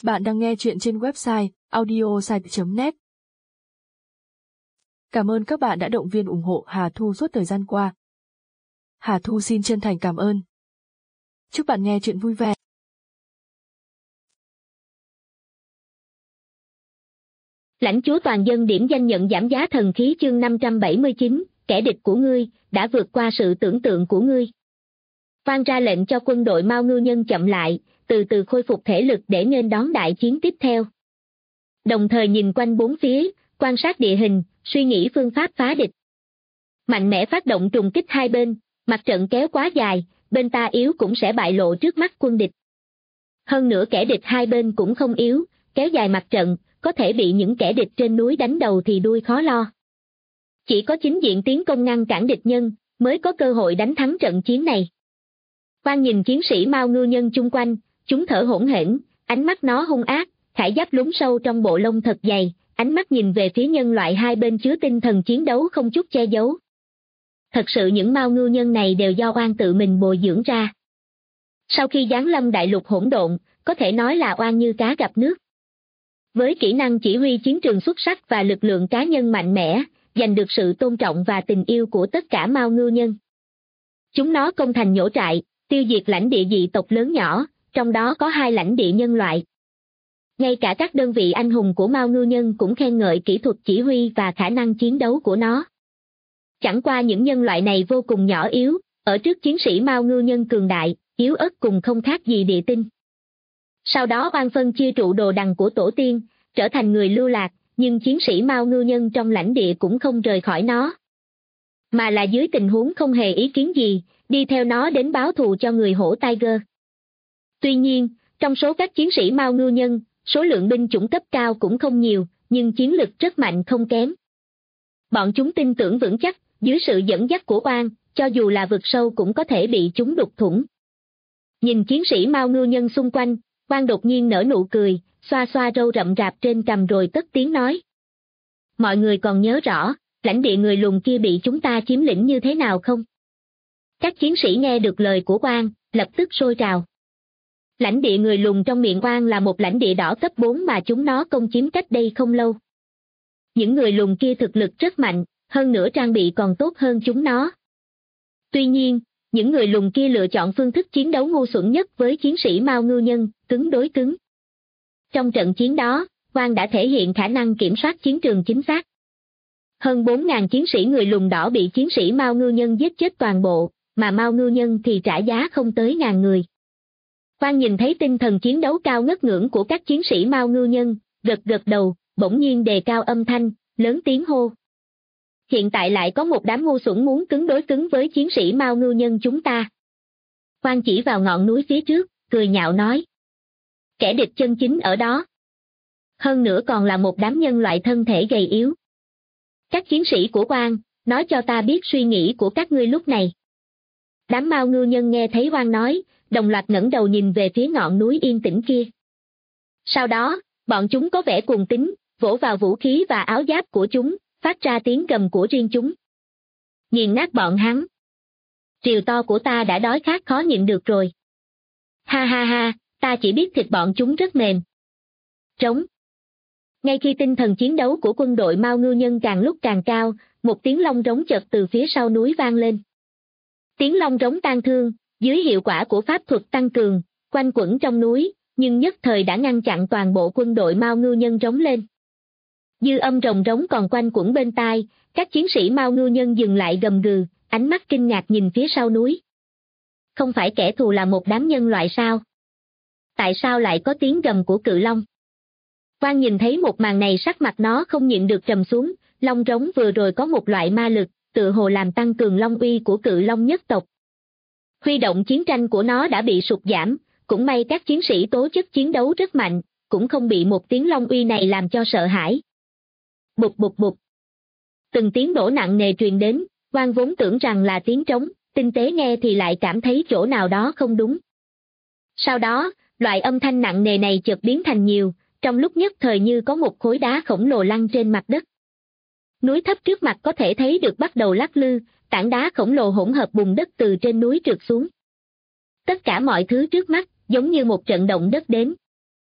Bạn đang nghe chuyện trên website audiosite.net. Cảm ơn các bạn đã động viên ủng hộ Hà Thu suốt thời gian qua. Hà Thu xin chân thành cảm ơn. Chúc bạn nghe chuyện vui vẻ. Lãnh chúa toàn dân điểm danh nhận giảm giá thần khí chương 579, kẻ địch của ngươi, đã vượt qua sự tưởng tượng của ngươi. Quan ra lệnh cho quân đội Mao Ngư Nhân chậm lại, từ từ khôi phục thể lực để nghênh đón đại chiến tiếp theo. Đồng thời nhìn quanh bốn phía, quan sát địa hình, suy nghĩ phương pháp phá địch. Mạnh mẽ phát động trùng kích hai bên, mặt trận kéo quá dài, bên ta yếu cũng sẽ bại lộ trước mắt quân địch. Hơn nữa kẻ địch hai bên cũng không yếu, kéo dài mặt trận, có thể bị những kẻ địch trên núi đánh đầu thì đuôi khó lo. Chỉ có chính diện tiến công ngăn cản địch nhân, mới có cơ hội đánh thắng trận chiến này. Quan nhìn chiến sĩ Mao Ngư Nhân chung quanh, chúng thở hổn hển, ánh mắt nó hung ác, khải giáp lún sâu trong bộ lông thật dày, ánh mắt nhìn về phía nhân loại hai bên chứa tinh thần chiến đấu không chút che giấu. Thật sự những Mao Ngư Nhân này đều do Oan tự mình bồi dưỡng ra. Sau khi giáng lâm đại lục hỗn độn, có thể nói là Oan như cá gặp nước. Với kỹ năng chỉ huy chiến trường xuất sắc và lực lượng cá nhân mạnh mẽ, giành được sự tôn trọng và tình yêu của tất cả Mao Ngư Nhân. Chúng nó công thành nhổ trại, tiêu diệt lãnh địa dị tộc lớn nhỏ, trong đó có 2 lãnh địa nhân loại. Ngay cả các đơn vị anh hùng của Mao Ngư Nhân cũng khen ngợi kỹ thuật chỉ huy và khả năng chiến đấu của nó. Chẳng qua những nhân loại này vô cùng nhỏ yếu, ở trước chiến sĩ Mao Ngư Nhân cường đại, yếu ớt cùng không khác gì địa tinh. Sau đó Oan phân chia trụ đồ đằng của tổ tiên, trở thành người lưu lạc, nhưng chiến sĩ Mao Ngư Nhân trong lãnh địa cũng không rời khỏi nó. Mà là dưới tình huống không hề ý kiến gì, đi theo nó đến báo thù cho người hổ Tiger. Tuy nhiên, trong số các chiến sĩ Mao Ngư Nhân, số lượng binh chủng cấp cao cũng không nhiều, nhưng chiến lực rất mạnh không kém. Bọn chúng tin tưởng vững chắc, dưới sự dẫn dắt của Oan, cho dù là vực sâu cũng có thể bị chúng đục thủng. Nhìn chiến sĩ Mao Ngư Nhân xung quanh, Oan đột nhiên nở nụ cười, xoa xoa râu rậm rạp trên cằm rồi cất tiếng nói. Mọi người còn nhớ rõ, lãnh địa người lùn kia bị chúng ta chiếm lĩnh như thế nào không? Các chiến sĩ nghe được lời của Oan, lập tức sôi trào. Lãnh địa người lùn trong miệng Oan là một lãnh địa đỏ cấp 4 mà chúng nó công chiếm cách đây không lâu. Những người lùn kia thực lực rất mạnh, hơn nữa trang bị còn tốt hơn chúng nó. Tuy nhiên, những người lùn kia lựa chọn phương thức chiến đấu ngu xuẩn nhất với chiến sĩ Mao Ngư Nhân, cứng đối cứng. Trong trận chiến đó, Oan đã thể hiện khả năng kiểm soát chiến trường chính xác. Hơn 4.000 chiến sĩ người lùn đỏ bị chiến sĩ Mao Ngư Nhân giết chết toàn bộ, mà Mao Ngư Nhân thì trả giá không tới 1.000 người. Oan nhìn thấy tinh thần chiến đấu cao ngất ngưỡng của các chiến sĩ Mao Ngư Nhân, gật gật đầu, bỗng nhiên đề cao âm thanh, lớn tiếng hô. Hiện tại lại có một đám ngu xuẩn muốn cứng đối cứng với chiến sĩ Mao Ngư Nhân chúng ta. Oan chỉ vào ngọn núi phía trước, cười nhạo nói. Kẻ địch chân chính ở đó. Hơn nữa còn là một đám nhân loại thân thể gầy yếu. Các chiến sĩ của Oan, nói cho ta biết suy nghĩ của các ngươi lúc này. Đám Mao Ngư Nhân nghe thấy Oan nói, đồng loạt ngẩng đầu nhìn về phía ngọn núi yên tĩnh kia. Sau đó, bọn chúng có vẻ cuồng tín, vỗ vào vũ khí và áo giáp của chúng, phát ra tiếng gầm của riêng chúng. Nghiền nát bọn hắn. Triều to của ta đã đói khát khó nhịn được rồi. Ha ha ha, ta chỉ biết thịt bọn chúng rất mềm. Trống. Ngay khi tinh thần chiến đấu của quân đội Mao Ngư Nhân càng lúc càng cao, một tiếng long rống chợt từ phía sau núi vang lên. Tiếng long rống tang thương, dưới hiệu quả của pháp thuật tăng cường, quanh quẩn trong núi, nhưng nhất thời đã ngăn chặn toàn bộ quân đội Mao Ngư Nhân rống lên. Dư âm rồng rống còn quanh quẩn bên tai, các chiến sĩ Mao Ngư Nhân dừng lại gầm gừ, ánh mắt kinh ngạc nhìn phía sau núi. Không phải kẻ thù là một đám nhân loại sao? Tại sao lại có tiếng gầm của cự long? Oan nhìn thấy một màn này sắc mặt nó không nhịn được trầm xuống, long rống vừa rồi có một loại ma lực, tự hồ làm tăng cường long uy của cự long nhất tộc. Huy động chiến tranh của nó đã bị sụt giảm, cũng may các chiến sĩ tố chất chiến đấu rất mạnh, cũng không bị một tiếng long uy này làm cho sợ hãi. Bụp bụp bụp. Từng tiếng nổ nặng nề truyền đến, Oan vốn tưởng rằng là tiếng trống, tinh tế nghe thì lại cảm thấy chỗ nào đó không đúng. Sau đó, loại âm thanh nặng nề này chợt biến thành nhiều, trong lúc nhất thời như có một khối đá khổng lồ lăn trên mặt đất. Núi thấp trước mặt có thể thấy được bắt đầu lắc lư, tảng đá khổng lồ hỗn hợp bùn đất từ trên núi trượt xuống. Tất cả mọi thứ trước mắt, giống như một trận động đất đến.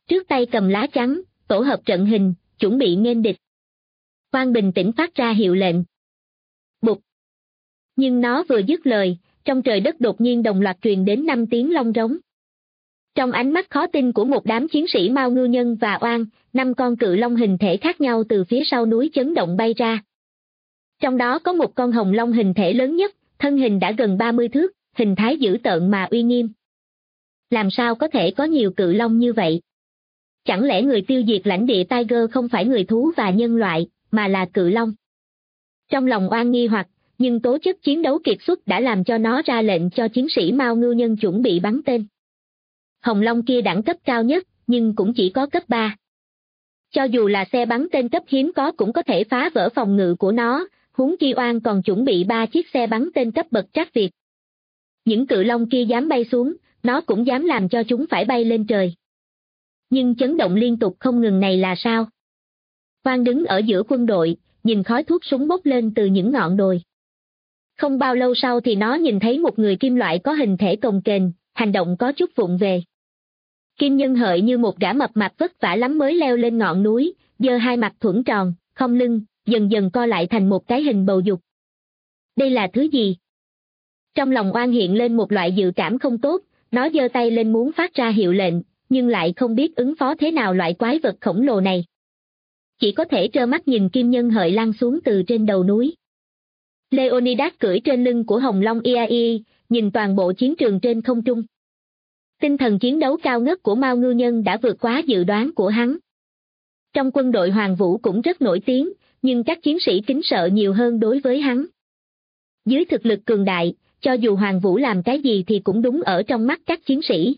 trước tay cầm lá chắn, tổ hợp trận hình, chuẩn bị nghênh địch. Oan bình tĩnh phát ra hiệu lệnh. Bụp. Nhưng nó vừa dứt lời, trong trời đất đột nhiên đồng loạt truyền đến 5 tiếng long rống. Trong ánh mắt khó tin của một đám chiến sĩ Mao Ngư Nhân và Oan, 5 con cự long hình thể khác nhau từ phía sau núi chấn động bay ra. Trong đó có một con hồng long hình thể lớn nhất, thân hình đã gần 30 thước, hình thái dữ tợn mà uy nghiêm. Làm sao có thể có nhiều cự long như vậy? Chẳng lẽ người tiêu diệt lãnh địa Tiger không phải người thú và nhân loại, mà là cự long? Trong lòng Oan nghi hoặc, nhưng tố chất chiến đấu kiệt xuất đã làm cho nó ra lệnh cho chiến sĩ Mao Ngư Nhân chuẩn bị bắn tên. Hồng long kia đẳng cấp cao nhất, nhưng cũng chỉ có cấp 3. Cho dù là xe bắn tên cấp hiếm có cũng có thể phá vỡ phòng ngự của nó, huống chi Oan còn chuẩn bị 3 chiếc xe bắn tên cấp bậc trác Việt. Những cự long kia dám bay xuống, nó cũng dám làm cho chúng phải bay lên trời. Nhưng chấn động liên tục không ngừng này là sao? Oan đứng ở giữa quân đội, nhìn khói thuốc súng bốc lên từ những ngọn đồi. Không bao lâu sau thì nó nhìn thấy một người kim loại có hình thể cồng kềnh, hành động có chút vụng về. Kim Nhân Hợi như một gã mập mạp vất vả lắm mới leo lên ngọn núi, giơ hai mặt thuẫn tròn, khom lưng, dần dần co lại thành một cái hình bầu dục. Đây là thứ gì? Trong lòng Oan hiện lên một loại dự cảm không tốt, nó giơ tay lên muốn phát ra hiệu lệnh, nhưng lại không biết ứng phó thế nào loại quái vật khổng lồ này. Chỉ có thể trơ mắt nhìn Kim Nhân Hợi lăn xuống từ trên đầu núi. Leonidas cưỡi trên lưng của Hồng Long Iae, nhìn toàn bộ chiến trường trên không trung. Tinh thần chiến đấu cao ngất của Mao Ngư Nhân đã vượt quá dự đoán của hắn. Trong quân đội Hoàng Vũ cũng rất nổi tiếng, nhưng các chiến sĩ kính sợ nhiều hơn đối với hắn. Dưới thực lực cường đại, cho dù Hoàng Vũ làm cái gì thì cũng đúng ở trong mắt các chiến sĩ.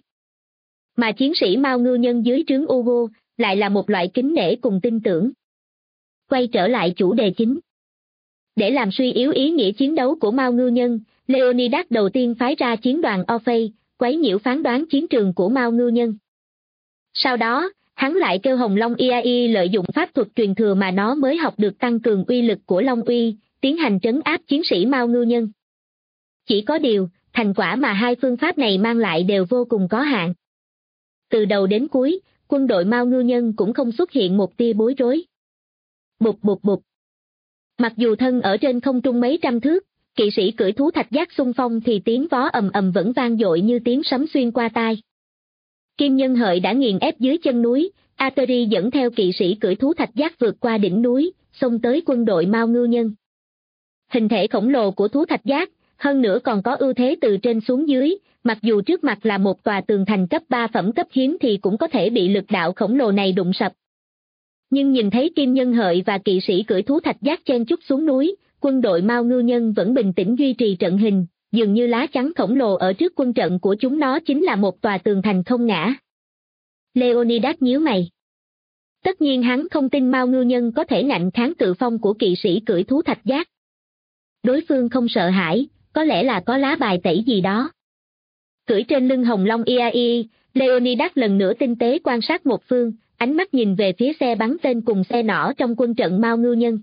Mà chiến sĩ Mao Ngư Nhân dưới trướng Ugo lại là một loại kính nể cùng tin tưởng. Quay trở lại chủ đề chính. Để làm suy yếu ý nghĩa chiến đấu của Mao Ngư Nhân, Leonidas đầu tiên phái ra chiến đoàn Orphei, quấy nhiễu phán đoán chiến trường của Mao Ngư Nhân. Sau đó, hắn lại kêu Hồng Long Iae lợi dụng pháp thuật truyền thừa mà nó mới học được tăng cường uy lực của Long Uy, tiến hành trấn áp chiến sĩ Mao Ngư Nhân. Chỉ có điều, thành quả mà hai phương pháp này mang lại đều vô cùng có hạn. Từ đầu đến cuối, quân đội Mao Ngư Nhân cũng không xuất hiện một tia bối rối. Bụp bụp bụp. Mặc dù thân ở trên không trung mấy trăm thước, kỵ sĩ cưỡi thú thạch giác xung phong thì tiếng vó ầm ầm vẫn vang dội như tiếng sấm xuyên qua tai. Kim Nhân Hợi đã nghiền ép dưới chân núi, Ateri dẫn theo kỵ sĩ cưỡi thú thạch giác vượt qua đỉnh núi, xông tới quân đội Mao Ngư Nhân. Hình thể khổng lồ của thú thạch giác, hơn nữa còn có ưu thế từ trên xuống dưới, mặc dù trước mặt là một tòa tường thành cấp 3 phẩm cấp hiếm thì cũng có thể bị lực đạo khổng lồ này đụng sập. Nhưng nhìn thấy Kim Nhân Hợi và kỵ sĩ cưỡi thú thạch giác chen chúc xuống núi, quân đội Mao Ngư Nhân vẫn bình tĩnh duy trì trận hình, dường như lá chắn khổng lồ ở trước quân trận của chúng nó chính là một tòa tường thành không ngã. Leonidas nhíu mày. Tất nhiên hắn không tin Mao Ngư Nhân có thể ngạnh kháng cự phong của kỵ sĩ cưỡi thú thạch giác. Đối phương không sợ hãi, có lẽ là có lá bài tẩy gì đó. Cưỡi trên lưng Hồng Long Iae, Leonidas lần nữa tinh tế quan sát một phương, ánh mắt nhìn về phía xe bắn tên cùng xe nỏ trong quân trận Mao Ngư Nhân.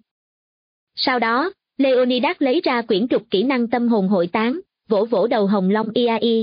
Sau đó, Leonidas lấy ra quyển trục kỹ năng tâm hồn hội tán, vỗ vỗ đầu Hồng Long Iae.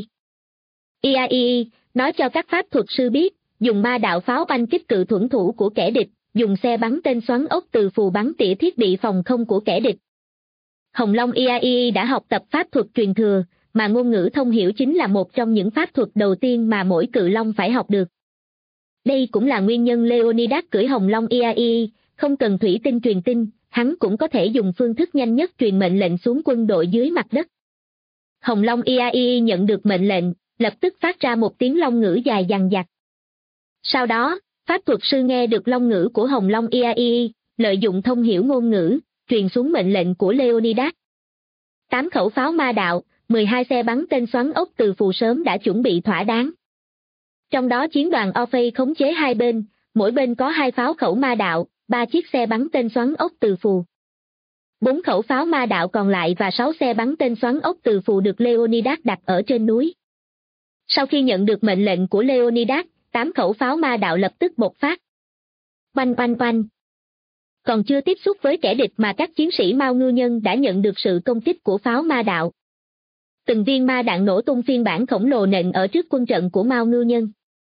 Iae, nói cho các pháp thuật sư biết, dùng ma đạo pháo oanh kích cự thuẫn thủ của kẻ địch, dùng xe bắn tên xoắn ốc từ phù bắn tỉa thiết bị phòng không của kẻ địch. Hồng Long Iae đã học tập pháp thuật truyền thừa, mà ngôn ngữ thông hiểu chính là một trong những pháp thuật đầu tiên mà mỗi cự long phải học được. Đây cũng là nguyên nhân Leonidas cưỡi Hồng Long Iae, không cần thủy tinh truyền tin, hắn cũng có thể dùng phương thức nhanh nhất truyền mệnh lệnh xuống quân đội dưới mặt đất. Hồng Long Iae nhận được mệnh lệnh, lập tức phát ra một tiếng long ngữ dài dằng dặc. Sau đó, pháp thuật sư nghe được long ngữ của Hồng Long Iae, lợi dụng thông hiểu ngôn ngữ, truyền xuống mệnh lệnh của Leonidas. 8 khẩu pháo ma đạo, 12 xe bắn tên xoắn ốc từ phù sớm đã chuẩn bị thỏa đáng. Trong đó chiến đoàn Orphei khống chế hai bên, mỗi bên có 2 pháo khẩu ma đạo, 3 chiếc xe bắn tên xoắn ốc từ phù. 4 khẩu pháo ma đạo còn lại và 6 xe bắn tên xoắn ốc từ phù được Leonidas đặt ở trên núi. Sau khi nhận được mệnh lệnh của Leonidas, 8 khẩu pháo ma đạo lập tức bộc phát. Oanh oanh oanh. Còn chưa tiếp xúc với kẻ địch mà các chiến sĩ Mao Ngư Nhân đã nhận được sự công kích của pháo ma đạo. Từng viên ma đạn nổ tung phiên bản khổng lồ nện ở trước quân trận của Mao Ngư Nhân.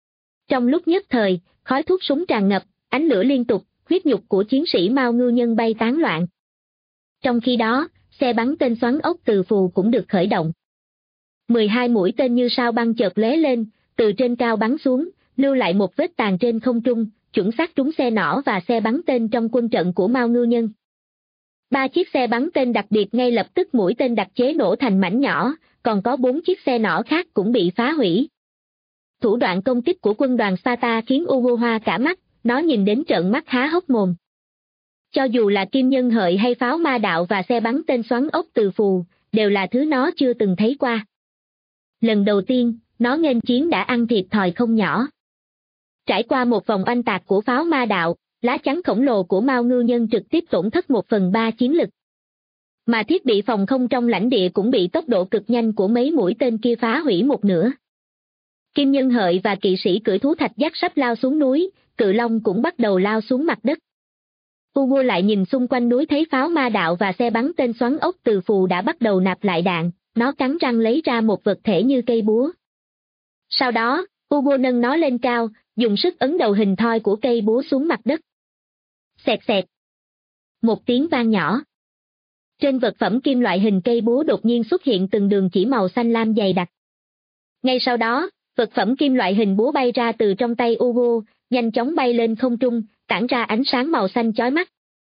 Trong lúc nhất thời, khói thuốc súng tràn ngập, ánh lửa liên tục, huyết nhục của chiến sĩ Mao Ngư Nhân bay tán loạn. Trong khi đó, xe bắn tên xoắn ốc từ phù cũng được khởi động. 12 mũi tên như sao băng chợt lóe lên, từ trên cao bắn xuống, lưu lại một vết tàn trên không trung, chuẩn xác trúng xe nỏ và xe bắn tên trong quân trận của Mao Ngư Nhân. 3 chiếc xe bắn tên đặc biệt ngay lập tức mũi tên đặc chế nổ thành mảnh nhỏ, còn có 4 chiếc xe nỏ khác cũng bị phá hủy. Thủ đoạn công kích của quân đoàn Sparta khiến Ugo hoa cả mắt, nó nhìn đến trợn mắt há hốc mồm. Cho dù là kim nhân hợi hay pháo ma đạo và xe bắn tên xoắn ốc từ phù, đều là thứ nó chưa từng thấy qua. Lần đầu tiên, nó nghênh chiến đã ăn thiệt thòi không nhỏ. Trải qua một vòng oanh tạc của pháo ma đạo, lá chắn khổng lồ của Mao Ngư Nhân trực tiếp tổn thất 1/3 chiến lực. Mà thiết bị phòng không trong lãnh địa cũng bị tốc độ cực nhanh của mấy mũi tên kia phá hủy một nửa. Kim nhân hợi và kỵ sĩ cưỡi thú thạch giác sắp lao xuống núi, cự long cũng bắt đầu lao xuống mặt đất. Ugo lại nhìn xung quanh núi thấy pháo ma đạo và xe bắn tên xoắn ốc từ phù đã bắt đầu nạp lại đạn, nó cắn răng lấy ra một vật thể như cây búa. Sau đó, Ugo nâng nó lên cao, dùng sức ấn đầu hình thoi của cây búa xuống mặt đất. Xẹt xẹt. Một tiếng vang nhỏ. Trên vật phẩm kim loại hình cây búa đột nhiên xuất hiện từng đường chỉ màu xanh lam dày đặc. Ngay sau đó, vật phẩm kim loại hình búa bay ra từ trong tay Ugo, nhanh chóng bay lên không trung, tản ra ánh sáng màu xanh chói mắt.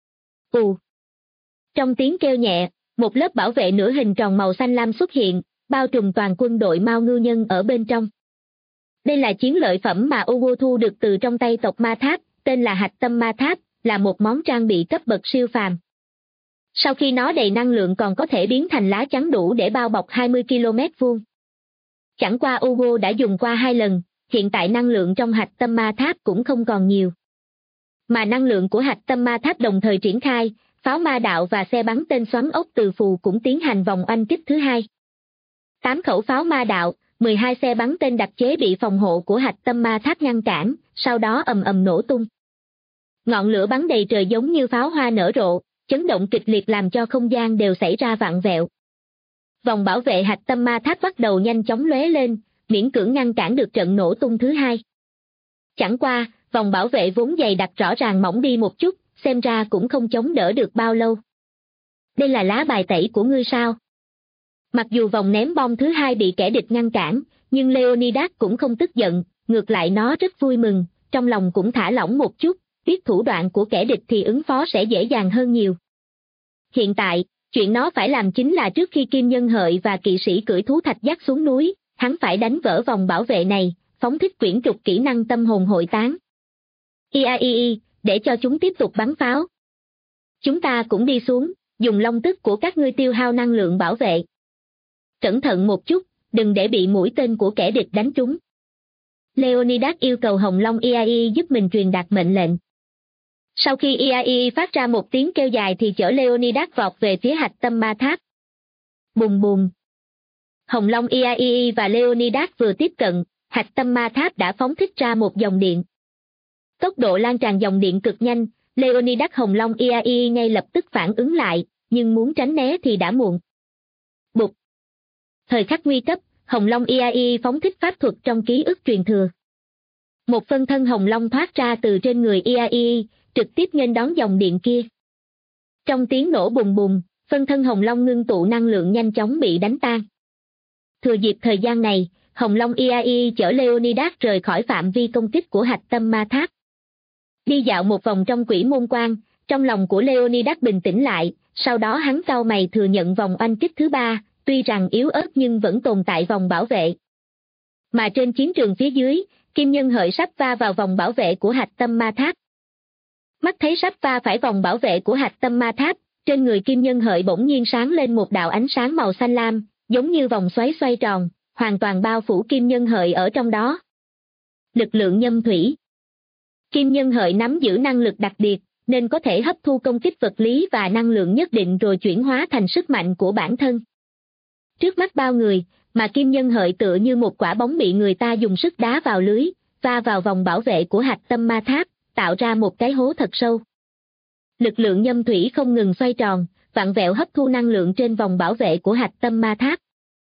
Trong tiếng kêu nhẹ, một lớp bảo vệ nửa hình tròn màu xanh lam xuất hiện, bao trùm toàn quân đội Mao Ngư Nhân ở bên trong. Đây là chiến lợi phẩm mà Ugo thu được từ trong tay tộc Ma Tháp, tên là Hạch Tâm Ma Tháp, là một món trang bị cấp bậc siêu phàm. Sau khi nó đầy năng lượng còn có thể biến thành lá chắn đủ để bao bọc 20 km vuông. Chẳng qua Ugo đã dùng qua 2 lần, hiện tại năng lượng trong Hạch Tâm Ma Tháp cũng không còn nhiều. Mà năng lượng của Hạch Tâm Ma Tháp đồng thời triển khai, pháo ma đạo và xe bắn tên xoắn ốc từ phù cũng tiến hành vòng oanh kích thứ hai. 8 khẩu pháo ma đạo, 12 xe bắn tên đặc chế bị phòng hộ của Hạch Tâm Ma Tháp ngăn cản, sau đó ầm ầm nổ tung. Ngọn lửa bắn đầy trời giống như pháo hoa nở rộ, chấn động kịch liệt làm cho không gian đều xảy ra vặn vẹo. Vòng bảo vệ Hạch Tâm Ma Tháp bắt đầu nhanh chóng lóe lên, miễn cưỡng ngăn cản được trận nổ tung thứ hai. Chẳng qua, vòng bảo vệ vốn dày đặc rõ ràng mỏng đi một chút, xem ra cũng không chống đỡ được bao lâu. Đây là lá bài tẩy của ngươi sao? Mặc dù vòng ném bom thứ hai bị kẻ địch ngăn cản, nhưng Leonidas cũng không tức giận, ngược lại nó rất vui mừng, trong lòng cũng thả lỏng một chút, biết thủ đoạn của kẻ địch thì ứng phó sẽ dễ dàng hơn nhiều. Hiện tại, chuyện nó phải làm chính là trước khi Kim Nhân Hợi và kỵ sĩ cưỡi thú thạch dắt xuống núi, hắn phải đánh vỡ vòng bảo vệ này, phóng thích quyển trục kỹ năng tâm hồn hội tán. IAII, để cho chúng tiếp tục bắn pháo. Chúng ta cũng đi xuống, dùng long tức của các ngươi tiêu hao năng lượng bảo vệ. Cẩn thận một chút, đừng để bị mũi tên của kẻ địch đánh trúng. Leonidas yêu cầu Hồng Long IAII giúp mình truyền đạt mệnh lệnh. Sau khi IAII phát ra một tiếng kêu dài thì chở Leonidas vọt về phía Hạch Tâm Ma Tháp. Bùm bùm. Hồng Long IAII và Leonidas vừa tiếp cận, Hạch Tâm Ma Tháp đã phóng thích ra một dòng điện. Tốc độ lan tràn dòng điện cực nhanh, Leonidas Hồng Long IAII ngay lập tức phản ứng lại, nhưng muốn tránh né thì đã muộn. Bụp. Thời khắc nguy cấp, Hồng Long IAII phóng thích pháp thuật trong ký ức truyền thừa. Một phân thân Hồng Long thoát ra từ trên người IAII, trực tiếp nghênh đón dòng điện kia. Trong tiếng nổ bùng bùng, phân thân Hồng Long ngưng tụ năng lượng nhanh chóng bị đánh tan. Thừa dịp thời gian này, Hồng Long IAII chở Leonidas rời khỏi phạm vi công kích của Hạch Tâm Ma Tháp. Đi dạo một vòng trong quỷ môn quan, trong lòng của Leonidas bình tĩnh lại, sau đó hắn cau mày thừa nhận vòng oanh kích thứ 3, tuy rằng yếu ớt nhưng vẫn tồn tại vòng bảo vệ. Mà trên chiến trường phía dưới, Kim Nhân Hợi sắp va vào vòng bảo vệ của Hạch Tâm Ma Tháp. Mắt thấy sắp va phải vòng bảo vệ của Hạch Tâm Ma Tháp, trên người Kim Nhân Hợi bỗng nhiên sáng lên một đạo ánh sáng màu xanh lam, giống như vòng xoáy xoay tròn, hoàn toàn bao phủ Kim Nhân Hợi ở trong đó. Lực lượng nhâm thủy. Kim Nhân Hợi nắm giữ năng lực đặc biệt, nên có thể hấp thu công kích vật lý và năng lượng nhất định rồi chuyển hóa thành sức mạnh của bản thân. Trước mắt bao người, mà Kim Nhân Hợi tựa như một quả bóng bị người ta dùng sức đá vào lưới, va vào vòng bảo vệ của Hạch Tâm Ma Tháp, tạo ra một cái hố thật sâu. Lực lượng nhâm thủy không ngừng xoay tròn, vặn vẹo hấp thu năng lượng trên vòng bảo vệ của Hạch Tâm Ma Tháp.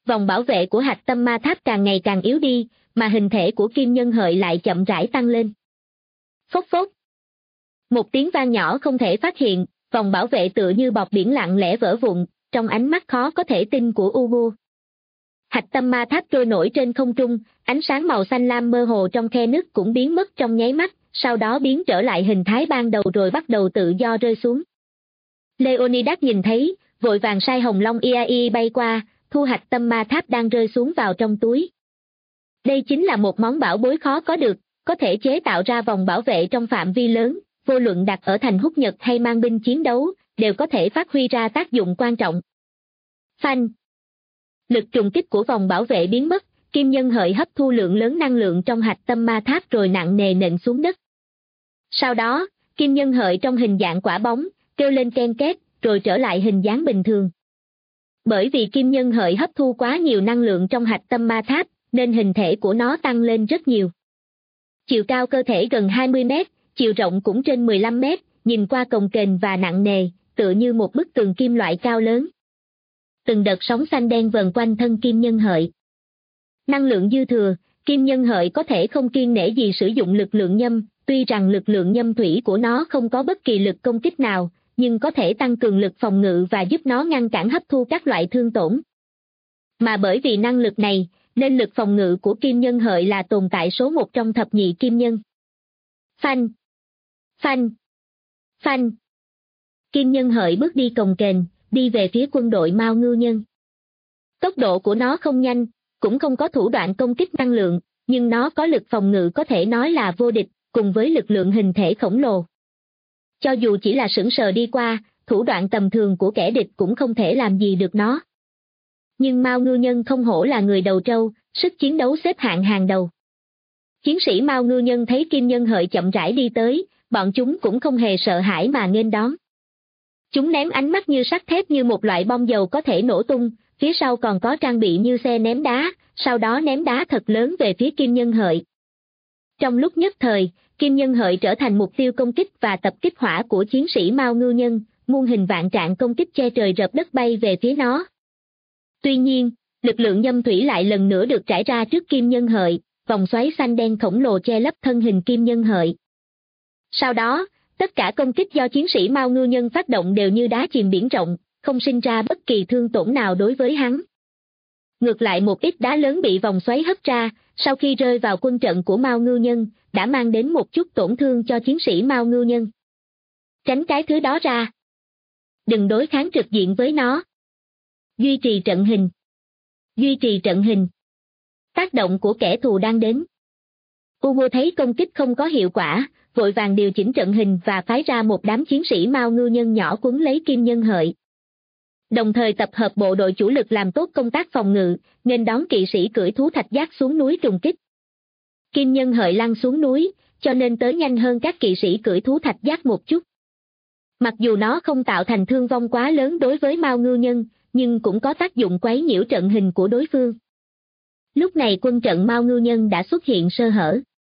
Vòng bảo vệ của hạch tâm ma tháp càng ngày càng yếu đi, mà hình thể của Kim Nhân Hợi lại chậm rãi tăng lên. Phốc phốc. Một tiếng vang nhỏ không thể phát hiện, vòng bảo vệ tựa như bọt biển lặng lẽ vỡ vụn, trong ánh mắt khó có thể tin của Ubu. Hạch tâm ma tháp trôi nổi trên không trung, ánh sáng màu xanh lam mơ hồ trong khe nứt cũng biến mất trong nháy mắt, sau đó biến trở lại hình thái ban đầu rồi bắt đầu tự do rơi xuống. Leonidas nhìn thấy, vội vàng sai Hồng Long Iai bay qua, thu hạch tâm ma tháp đang rơi xuống vào trong túi. Đây chính là một món bảo bối khó có được, có thể chế tạo ra vòng bảo vệ trong phạm vi lớn, vô luận đặt ở thành Húc Nhật hay mang binh chiến đấu, đều có thể phát huy ra tác dụng quan trọng. Phanh. Lực trùng kích của vòng bảo vệ biến mất, Kim Nhân Hợi hấp thu lượng lớn năng lượng trong hạch tâm ma tháp rồi nặng nề nện xuống đất. Sau đó, Kim Nhân Hợi trong hình dạng quả bóng, kêu lên ken két, rồi trở lại hình dáng bình thường. Bởi vì Kim Nhân Hợi hấp thu quá nhiều năng lượng trong hạch tâm ma tháp, nên hình thể của nó tăng lên rất nhiều. Chiều cao cơ thể gần 20 mét, chiều rộng cũng trên 15 mét, nhìn qua cồng kềnh và nặng nề, tựa như một bức tường kim loại cao lớn. Từng đợt sóng xanh đen vần quanh thân Kim Nhân Hợi. Năng lượng dư thừa, Kim Nhân Hợi có thể không kiêng nể gì sử dụng lực lượng nhâm, tuy rằng lực lượng nhâm thủy của nó không có bất kỳ lực công kích nào, nhưng có thể tăng cường lực phòng ngự và giúp nó ngăn cản hấp thu các loại thương tổn. Mà bởi vì năng lực này, nên lực phòng ngự của Kim Nhân Hợi là tồn tại số 1 trong thập nhị kim nhân. Phanh! Phanh! Phanh! Kim Nhân Hợi bước đi cồng kềnh, đi về phía quân đội Mao Ngư Nhân. Tốc độ của nó không nhanh, cũng không có thủ đoạn công kích năng lượng, nhưng nó có lực phòng ngự có thể nói là vô địch, cùng với lực lượng hình thể khổng lồ. Cho dù chỉ là sững sờ đi qua, thủ đoạn tầm thường của kẻ địch cũng không thể làm gì được nó. Nhưng Mao Ngư Nhân không hổ là người đầu trâu, sức chiến đấu xếp hạng hàng đầu. Chiến sĩ Mao Ngư Nhân thấy Kim Nhân Hợi chậm rãi đi tới, bọn chúng cũng không hề sợ hãi mà nghênh đón. Chúng ném ánh mắt như sắt thép như một loại bom dầu có thể nổ tung, phía sau còn có trang bị như xe ném đá, sau đó ném đá thật lớn về phía Kim Nhân Hợi. Trong lúc nhất thời, Kim Nhân Hợi trở thành mục tiêu công kích và tập kích hỏa của chiến sĩ Mao Ngư Nhân, muôn hình vạn trạng công kích che trời rợp đất bay về phía nó. Tuy nhiên, lực lượng nhâm thủy lại lần nữa được trải ra trước Kim Nhân Hợi, vòng xoáy xanh đen khổng lồ che lấp thân hình Kim Nhân Hợi. Sau đó, tất cả công kích do chiến sĩ Mao Ngư Nhân phát động đều như đá chìm biển rộng, không sinh ra bất kỳ thương tổn nào đối với hắn. Ngược lại một ít đá lớn bị vòng xoáy hất ra, sau khi rơi vào quân trận của Mao Ngư Nhân, đã mang đến một chút tổn thương cho chiến sĩ Mao Ngư Nhân. Tránh cái thứ đó ra. Đừng đối kháng trực diện với nó. Duy trì trận hình. Duy trì trận hình. Tác động của kẻ thù đang đến. Ugo thấy công kích không có hiệu quả, vội vàng điều chỉnh trận hình và phái ra một đám chiến sĩ Mao Ngư Nhân nhỏ quấn lấy Kim Nhân Hợi. Đồng thời tập hợp bộ đội chủ lực làm tốt công tác phòng ngự, nên đón kỵ sĩ cưỡi thú thạch giác xuống núi trùng kích. Kim Nhân Hợi lăn xuống núi, cho nên tới nhanh hơn các kỵ sĩ cưỡi thú thạch giác một chút. Mặc dù nó không tạo thành thương vong quá lớn đối với Mao Ngư Nhân, nhưng cũng có tác dụng quấy nhiễu trận hình của đối phương. Lúc này quân trận Mao Ngư Nhân đã xuất hiện sơ hở.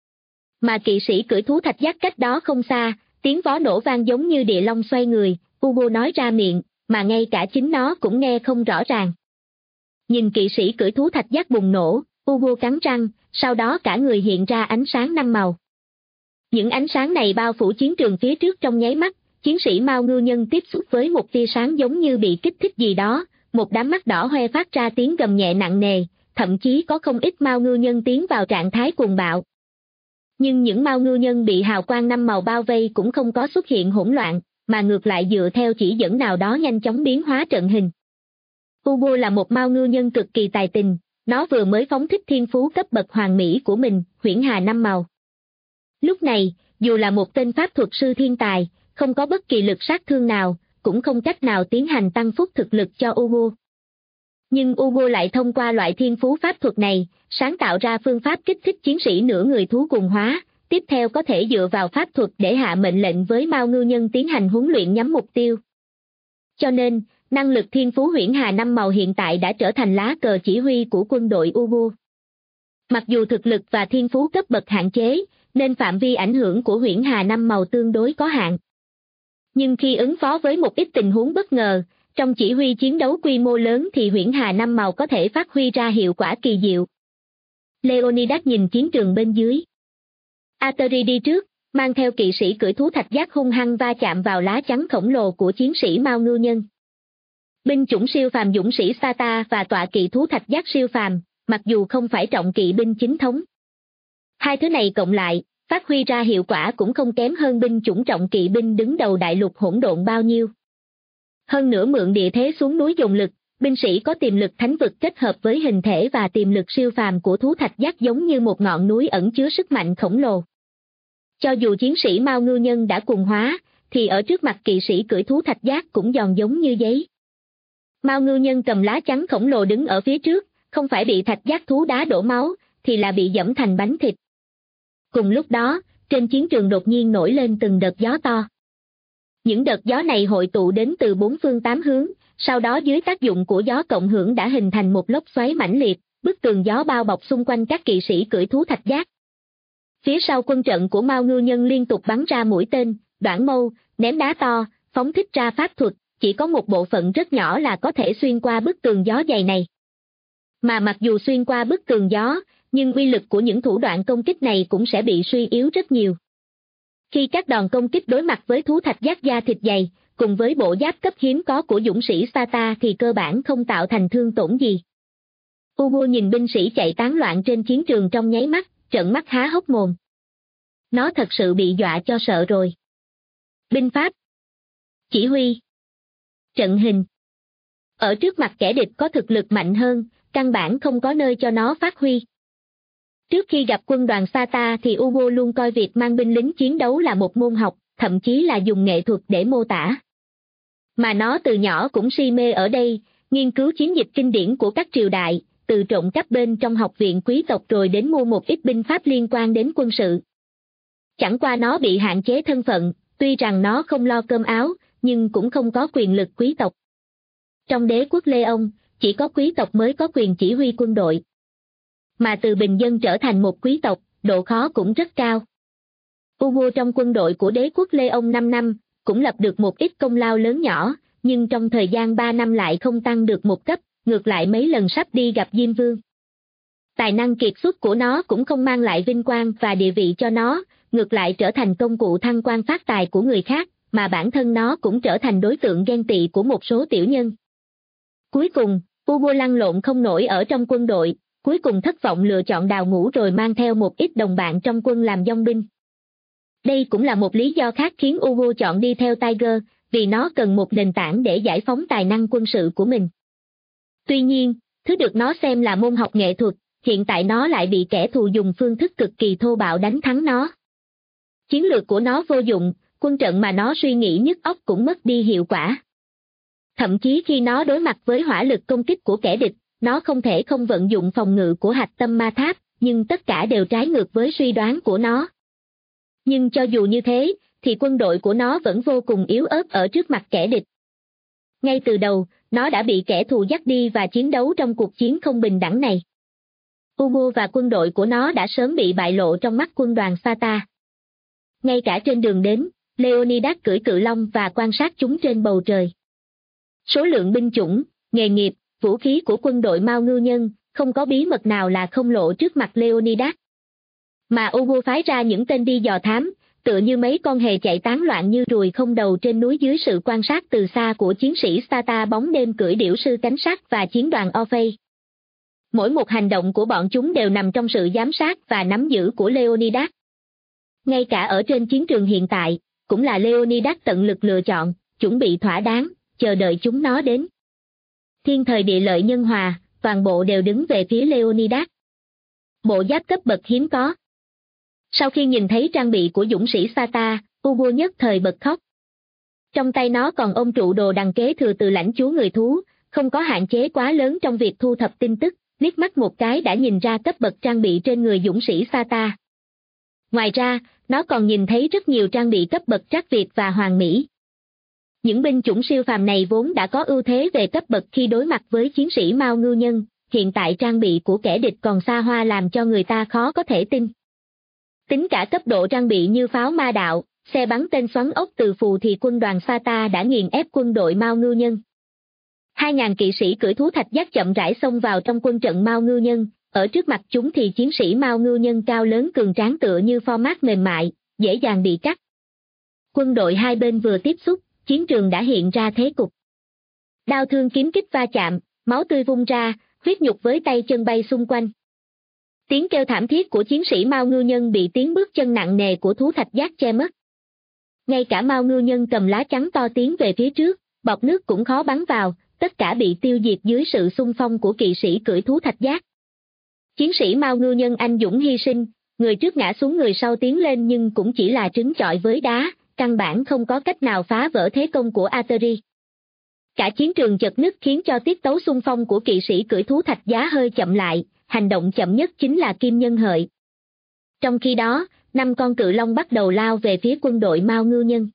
Mà kỵ sĩ cưỡi thú thạch giác cách đó không xa, tiếng vó nổ vang giống như địa long xoay người, Ugo nói ra miệng, mà ngay cả chính nó cũng nghe không rõ ràng. Nhìn kỵ sĩ cưỡi thú thạch giác bùng nổ, Ugo cắn răng, sau đó cả người hiện ra ánh sáng 5 màu. Những ánh sáng này bao phủ chiến trường phía trước trong nháy mắt, chiến sĩ Mao Ngư Nhân tiếp xúc với một tia sáng giống như bị kích thích gì đó, một đám mắt đỏ hoe phát ra tiếng gầm nhẹ nặng nề, thậm chí có không ít Mao Ngư Nhân tiến vào trạng thái cuồng bạo. Nhưng những Mao Ngư Nhân bị hào quang 5 màu bao vây cũng không có xuất hiện hỗn loạn, mà ngược lại dựa theo chỉ dẫn nào đó nhanh chóng biến hóa trận hình. Ugo là một Mao Ngư Nhân cực kỳ tài tình, nó vừa mới phóng thích thiên phú cấp bậc hoàn mỹ của mình, huyễn hà 5 màu. Lúc này, dù là một tên pháp thuật sư thiên tài, không có bất kỳ lực sát thương nào, cũng không cách nào tiến hành tăng phúc thực lực cho Ugo. Nhưng Ugo lại thông qua loại thiên phú pháp thuật này, sáng tạo ra phương pháp kích thích chiến sĩ nửa người thú cuồng hóa, tiếp theo có thể dựa vào pháp thuật để hạ mệnh lệnh với Mao Ngư Nhân tiến hành huấn luyện nhắm mục tiêu. Cho nên, năng lực thiên phú huyễn hà 5 màu hiện tại đã trở thành lá cờ chỉ huy của quân đội Ugo. Mặc dù thực lực và thiên phú cấp bậc hạn chế, nên phạm vi ảnh hưởng của huyễn hà 5 màu tương đối có hạn. Nhưng khi ứng phó với một ít tình huống bất ngờ, Trong chỉ huy chiến đấu quy mô lớn thì huyễn hà năm màu có thể phát huy ra hiệu quả kỳ diệu. Leonidas nhìn chiến trường bên dưới. Ateri đi trước, mang theo kỵ sĩ cưỡi thú thạch giác hung hăng va chạm vào lá chắn khổng lồ của chiến sĩ Mao Ngư Nhân. Binh chủng siêu phàm dũng sĩ Sata và tọa kỵ thú thạch giác siêu phàm, mặc dù không phải trọng kỵ binh chính thống. Hai thứ này cộng lại, phát huy ra hiệu quả cũng không kém hơn binh chủng trọng kỵ binh đứng đầu đại lục hỗn độn bao nhiêu. Hơn nữa mượn địa thế xuống núi dồn lực, binh sĩ có tiềm lực thánh vực kết hợp với hình thể và tiềm lực siêu phàm của thú thạch giác giống như một ngọn núi ẩn chứa sức mạnh khổng lồ. Cho dù chiến sĩ Mao Ngư Nhân đã cùng hóa, thì ở trước mặt kỵ sĩ cưỡi thú thạch giác cũng giòn giống như giấy. Mao Ngư Nhân cầm lá chắn khổng lồ đứng ở phía trước, không phải bị thạch giác thú đá đổ máu, thì là bị giẫm thành bánh thịt. Cùng lúc đó, trên chiến trường đột nhiên nổi lên từng đợt gió to. Những đợt gió này hội tụ đến từ bốn phương tám hướng, sau đó dưới tác dụng của gió cộng hưởng đã hình thành một lốc xoáy mãnh liệt, bức tường gió bao bọc xung quanh các kỵ sĩ cưỡi thú thạch giác. Phía sau quân trận của Mao Ngư Nhân liên tục bắn ra mũi tên, đoạn mâu, ném đá to, phóng thích ra pháp thuật, chỉ có một bộ phận rất nhỏ là có thể xuyên qua bức tường gió dày này. Mà mặc dù xuyên qua bức tường gió, nhưng uy lực của những thủ đoạn công kích này cũng sẽ bị suy yếu rất nhiều. Khi các đòn công kích đối mặt với thú thạch giác da thịt dày, cùng với bộ giáp cấp hiếm có của dũng sĩ Sata thì cơ bản không tạo thành thương tổn gì. Ubu nhìn binh sĩ chạy tán loạn trên chiến trường trong nháy mắt, trợn mắt há hốc mồm. Nó thật sự bị dọa cho sợ rồi. Binh pháp, chỉ huy, trận hình. Ở trước mặt kẻ địch có thực lực mạnh hơn, căn bản không có nơi cho nó phát huy. Trước khi gặp quân đoàn Sata thì Ubu luôn coi việc mang binh lính chiến đấu là một môn học, thậm chí là dùng nghệ thuật để mô tả. Mà nó từ nhỏ cũng si mê ở đây, nghiên cứu chiến dịch kinh điển của các triều đại, từ trộm cắp bên trong học viện quý tộc rồi đến mua một ít binh pháp liên quan đến quân sự. Chẳng qua nó bị hạn chế thân phận, tuy rằng nó không lo cơm áo, nhưng cũng không có quyền lực quý tộc. Trong đế quốc Lê Ông, chỉ có quý tộc mới có quyền chỉ huy quân đội. Mà từ bình dân trở thành một quý tộc, độ khó cũng rất cao. Ubu trong quân đội của đế quốc Lê Ông 5 năm, cũng lập được một ít công lao lớn nhỏ, nhưng trong thời gian 3 năm lại không tăng được một cấp, ngược lại mấy lần sắp đi gặp Diêm Vương. Tài năng kiệt xuất của nó cũng không mang lại vinh quang và địa vị cho nó, ngược lại trở thành công cụ thăng quan phát tài của người khác, mà bản thân nó cũng trở thành đối tượng ghen tị của một số tiểu nhân. Cuối cùng, Ubu lăn lộn không nổi ở trong quân đội, cuối cùng thất vọng lựa chọn đào ngũ rồi mang theo một ít đồng bạn trong quân làm dong binh. Đây cũng là một lý do khác khiến Ubu chọn đi theo Tiger, vì nó cần một nền tảng để giải phóng tài năng quân sự của mình. Tuy nhiên, thứ được nó xem là môn học nghệ thuật, hiện tại nó lại bị kẻ thù dùng phương thức cực kỳ thô bạo đánh thắng nó. Chiến lược của nó vô dụng, quân trận mà nó suy nghĩ nhức óc cũng mất đi hiệu quả. Thậm chí khi nó đối mặt với hỏa lực công kích của kẻ địch, nó không thể không vận dụng phòng ngự của hạch tâm ma tháp, nhưng tất cả đều trái ngược với suy đoán của nó. Nhưng cho dù như thế, thì quân đội của nó vẫn vô cùng yếu ớt ở trước mặt kẻ địch. Ngay từ đầu, nó đã bị kẻ thù dắt đi và chiến đấu trong cuộc chiến không bình đẳng này. Ubu và quân đội của nó đã sớm bị bại lộ trong mắt quân đoàn Sata. Ngay cả trên đường đến, Leonidas cưỡi cự long và quan sát chúng trên bầu trời. Số lượng binh chủng, nghề nghiệp, vũ khí của quân đội Mao Ngư Nhân, không có bí mật nào là không lộ trước mặt Leonidas. Mà Ubu phái ra những tên đi dò thám, tựa như mấy con hề chạy tán loạn như ruồi không đầu trên núi dưới sự quan sát từ xa của chiến sĩ Sata bóng đêm cưỡi điểu sư cánh sắt và chiến đoàn Orphei. Mỗi một hành động của bọn chúng đều nằm trong sự giám sát và nắm giữ của Leonidas. Ngay cả ở trên chiến trường hiện tại, cũng là Leonidas tận lực lựa chọn, chuẩn bị thỏa đáng, chờ đợi chúng nó đến. Thiên thời địa lợi nhân hòa, toàn bộ đều đứng về phía Leonidas. Bộ giáp cấp bậc hiếm có. Sau khi nhìn thấy trang bị của dũng sĩ Sata, Ubu nhất thời bật khóc. Trong tay nó còn ôm trụ đồ đằng kế thừa từ lãnh chúa người thú, không có hạn chế quá lớn trong việc thu thập tin tức, liếc mắt một cái đã nhìn ra cấp bậc trang bị trên người dũng sĩ Sata. Ngoài ra, nó còn nhìn thấy rất nhiều trang bị cấp bậc trác Việt và Hoàng Mỹ. Những binh chủng siêu phàm này vốn đã có ưu thế về cấp bậc khi đối mặt với chiến sĩ Mao Ngư Nhân, hiện tại trang bị của kẻ địch còn xa hoa làm cho người ta khó có thể tin. Tính cả cấp độ trang bị như pháo ma đạo, xe bắn tên xoắn ốc từ phù thì quân đoàn Sata đã nghiền ép quân đội Mao Ngư Nhân. 2.000 kỵ sĩ cưỡi thú thạch giác chậm rãi xông vào trong quân trận Mao Ngư Nhân, ở trước mặt chúng thì chiến sĩ Mao Ngư Nhân cao lớn cường tráng tựa như pho mát mềm mại, dễ dàng bị cắt. Quân đội hai bên vừa tiếp xúc, chiến trường đã hiện ra thế cục. Đao thương kiếm kích va chạm, máu tươi vung ra, huyết nhục với tay chân bay xung quanh. Tiếng kêu thảm thiết của chiến sĩ Mao Ngư Nhân bị tiếng bước chân nặng nề của thú thạch giác che mất. Ngay cả Mao Ngư Nhân cầm lá chắn to tiến về phía trước, bọt nước cũng khó bắn vào, tất cả bị tiêu diệt dưới sự xung phong của kỵ sĩ cưỡi thú thạch giác. Chiến sĩ Mao Ngư Nhân anh dũng hy sinh, người trước ngã xuống người sau tiến lên nhưng cũng chỉ là trứng chọi với đá, căn bản không có cách nào phá vỡ thế công của Atari. Cả chiến trường chật nứt khiến cho tiết tấu xung phong của kỵ sĩ cưỡi thú thạch giá hơi chậm lại, hành động chậm nhất chính là Kim Nhân Hợi. Trong khi đó, 5 con cự long bắt đầu lao về phía quân đội Mao Ngư Nhân.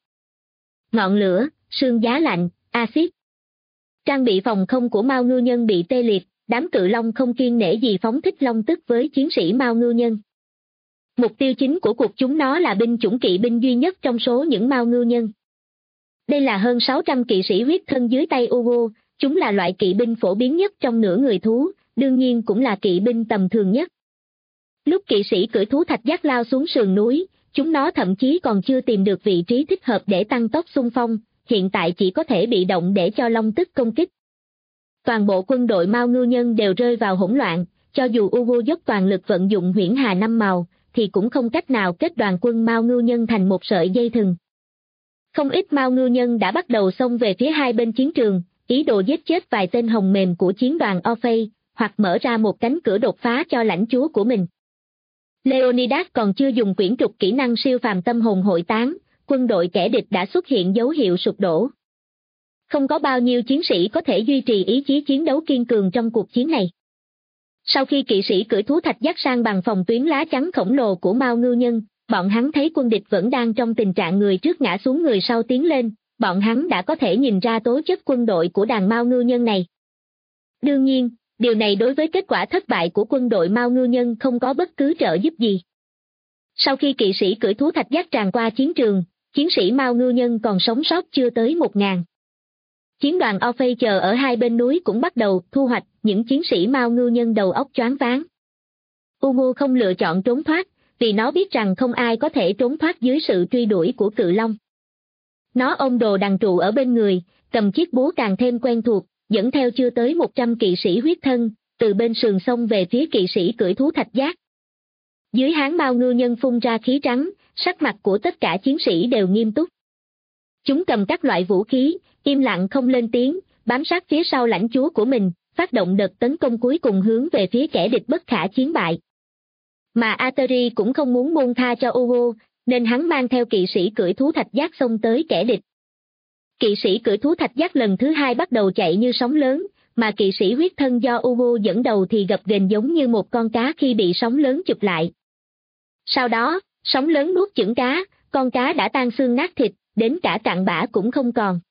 Ngọn lửa, sương giá lạnh, axit. Trang bị phòng không của Mao Ngư Nhân bị tê liệt, đám cự long không kiêng nể gì phóng thích long tức với chiến sĩ Mao Ngư Nhân. Mục tiêu chính của cuộc chúng nó là binh chủng kỵ binh duy nhất trong số những Mao Ngư Nhân. Đây là hơn 600 kỵ sĩ huyết thân dưới tay Ugo, chúng là loại kỵ binh phổ biến nhất trong nửa người thú, đương nhiên cũng là kỵ binh tầm thường nhất. Lúc kỵ sĩ cưỡi thú thạch giác lao xuống sườn núi, chúng nó thậm chí còn chưa tìm được vị trí thích hợp để tăng tốc xung phong, hiện tại chỉ có thể bị động để cho long tức công kích. Toàn bộ quân đội Mao Ngư Nhân đều rơi vào hỗn loạn, cho dù Ugo dốc toàn lực vận dụng huyễn hà năm màu, thì cũng không cách nào kết đoàn quân Mao Ngư Nhân thành một sợi dây thừng. Không ít Mao Ngư Nhân đã bắt đầu xông về phía hai bên chiến trường, ý đồ giết chết vài tên hồng mềm của chiến đoàn Orphei, hoặc mở ra một cánh cửa đột phá cho lãnh chúa của mình. Leonidas còn chưa dùng quyển trục kỹ năng siêu phàm tâm hồn hội tán, quân đội kẻ địch đã xuất hiện dấu hiệu sụp đổ. Không có bao nhiêu chiến sĩ có thể duy trì ý chí chiến đấu kiên cường trong cuộc chiến này. Sau khi kỵ sĩ cưỡi thú thạch giác sang bằng phòng tuyến lá chắn khổng lồ của Mao Ngư Nhân, bọn hắn thấy quân địch vẫn đang trong tình trạng người trước ngã xuống người sau tiến lên, bọn hắn đã có thể nhìn ra tố chất quân đội của đàn Mao Ngư Nhân này. Đương nhiên, điều này đối với kết quả thất bại của quân đội Mao Ngư Nhân không có bất cứ trợ giúp gì. Sau khi kỵ sĩ cưỡi thú thạch giác tràn qua chiến trường, chiến sĩ Mao Ngư Nhân còn sống sót chưa tới 1.000. Chiến đoàn Orphei chờ ở hai bên núi cũng bắt đầu thu hoạch những chiến sĩ Mao Ngư Nhân đầu óc choáng váng. Ugo không lựa chọn trốn thoát, vì nó biết rằng không ai có thể trốn thoát dưới sự truy đuổi của cự long. Nó ôm đồ đằng trụ ở bên người, cầm chiếc búa càng thêm quen thuộc, dẫn theo chưa tới 100 kỵ sĩ huyết thân, từ bên sườn sông về phía kỵ sĩ cưỡi thú thạch giác. Dưới háng Mao Ngư Nhân phun ra khí trắng, sắc mặt của tất cả chiến sĩ đều nghiêm túc. Chúng cầm các loại vũ khí, im lặng không lên tiếng, bám sát phía sau lãnh chúa của mình, phát động đợt tấn công cuối cùng hướng về phía kẻ địch bất khả chiến bại. Mà Atari cũng không muốn buông tha cho Ugo, nên hắn mang theo kỵ sĩ cưỡi thú thạch giác xông tới kẻ địch. Kỵ sĩ cưỡi thú thạch giác lần thứ hai bắt đầu chạy như sóng lớn, mà kỵ sĩ huyết thân do Ugo dẫn đầu thì gập ghềnh giống như một con cá khi bị sóng lớn chụp lại. Sau đó, sóng lớn nuốt chửng cá, con cá đã tan xương nát thịt, đến cả cặn bã cũng không còn.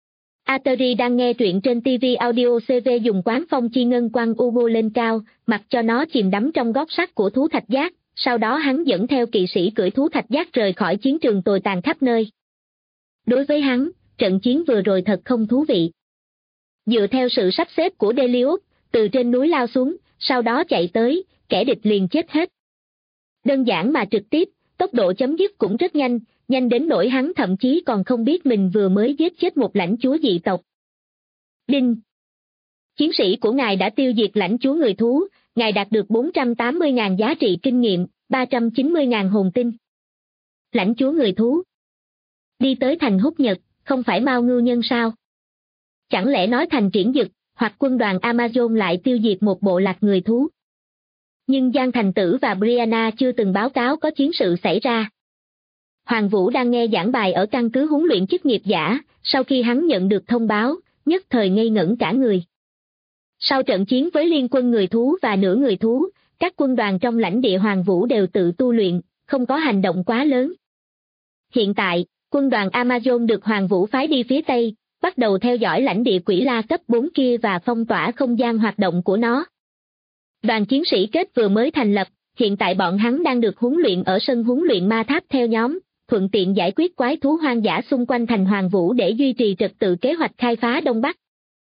Atari đang nghe truyện trên TV Audio CV dùng quán phong chi ngân quăng Ugo lên cao, mặc cho nó chìm đắm trong gót sắt của thú thạch giác, sau đó hắn dẫn theo kỵ sĩ cưỡi thú thạch giác rời khỏi chiến trường tồi tàn khắp nơi. Đối với hắn, trận chiến vừa rồi thật không thú vị. Dựa theo sự sắp xếp của Delius, từ trên núi lao xuống, sau đó chạy tới, kẻ địch liền chết hết. Đơn giản mà trực tiếp, tốc độ chấm dứt cũng rất nhanh, nhanh đến nỗi hắn thậm chí còn không biết mình vừa mới giết chết một lãnh chúa dị tộc. Đinh! Chiến sĩ của ngài đã tiêu diệt lãnh chúa người thú, ngài đạt được 480.000 giá trị kinh nghiệm, 390.000 hồn tinh. Lãnh chúa người thú. Đi tới thành Húc Nhật, không phải Mao Ngư Nhân sao? Chẳng lẽ nói thành Triển Dực, hoặc quân đoàn Amazon lại tiêu diệt một bộ lạc người thú? Nhưng Giang Thành Tử và Brianna chưa từng báo cáo có chiến sự xảy ra. Hoàng Vũ đang nghe giảng bài ở căn cứ huấn luyện chức nghiệp giả, sau khi hắn nhận được thông báo, nhất thời ngây ngẩn cả người. Sau trận chiến với liên quân người thú và nửa người thú, các quân đoàn trong lãnh địa Hoàng Vũ đều tự tu luyện, không có hành động quá lớn. Hiện tại, quân đoàn Amazon được Hoàng Vũ phái đi phía Tây, bắt đầu theo dõi lãnh địa Quỷ La cấp 4 kia và phong tỏa không gian hoạt động của nó. Đoàn chiến sĩ kết vừa mới thành lập, hiện tại bọn hắn đang được huấn luyện ở sân huấn luyện ma tháp theo nhóm, thuận tiện giải quyết quái thú hoang dã xung quanh thành Hoàng Vũ để duy trì trật tự kế hoạch khai phá Đông Bắc.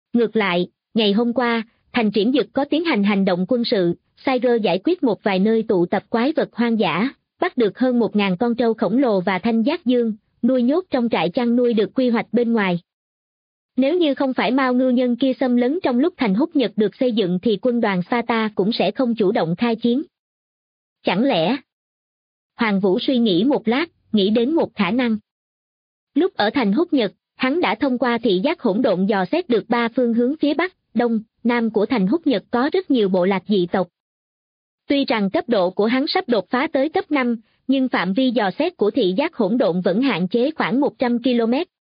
Ngược lại, ngày hôm qua, thành Triển Dực có tiến hành hành động quân sự, sai rơ giải quyết một vài nơi tụ tập quái vật hoang dã, bắt được hơn 1.000 con trâu khổng lồ và thanh giác dương, nuôi nhốt trong trại chăn nuôi được quy hoạch bên ngoài. Nếu như không phải Mao ngư nhân kia xâm lấn trong lúc thành Húc Nhật được xây dựng thì quân đoàn Sparta cũng sẽ không chủ động khai chiến. Chẳng lẽ? Hoàng Vũ suy nghĩ một lát, nghĩ đến một khả năng. Lúc ở thành Húc Nhật, hắn đã thông qua thị giác hỗn độn dò xét được 3 phương hướng phía Bắc, Đông, Nam của thành Húc Nhật có rất nhiều bộ lạc dị tộc. Tuy rằng cấp độ của hắn sắp đột phá tới cấp 5, nhưng phạm vi dò xét của thị giác hỗn độn vẫn hạn chế khoảng 100 km.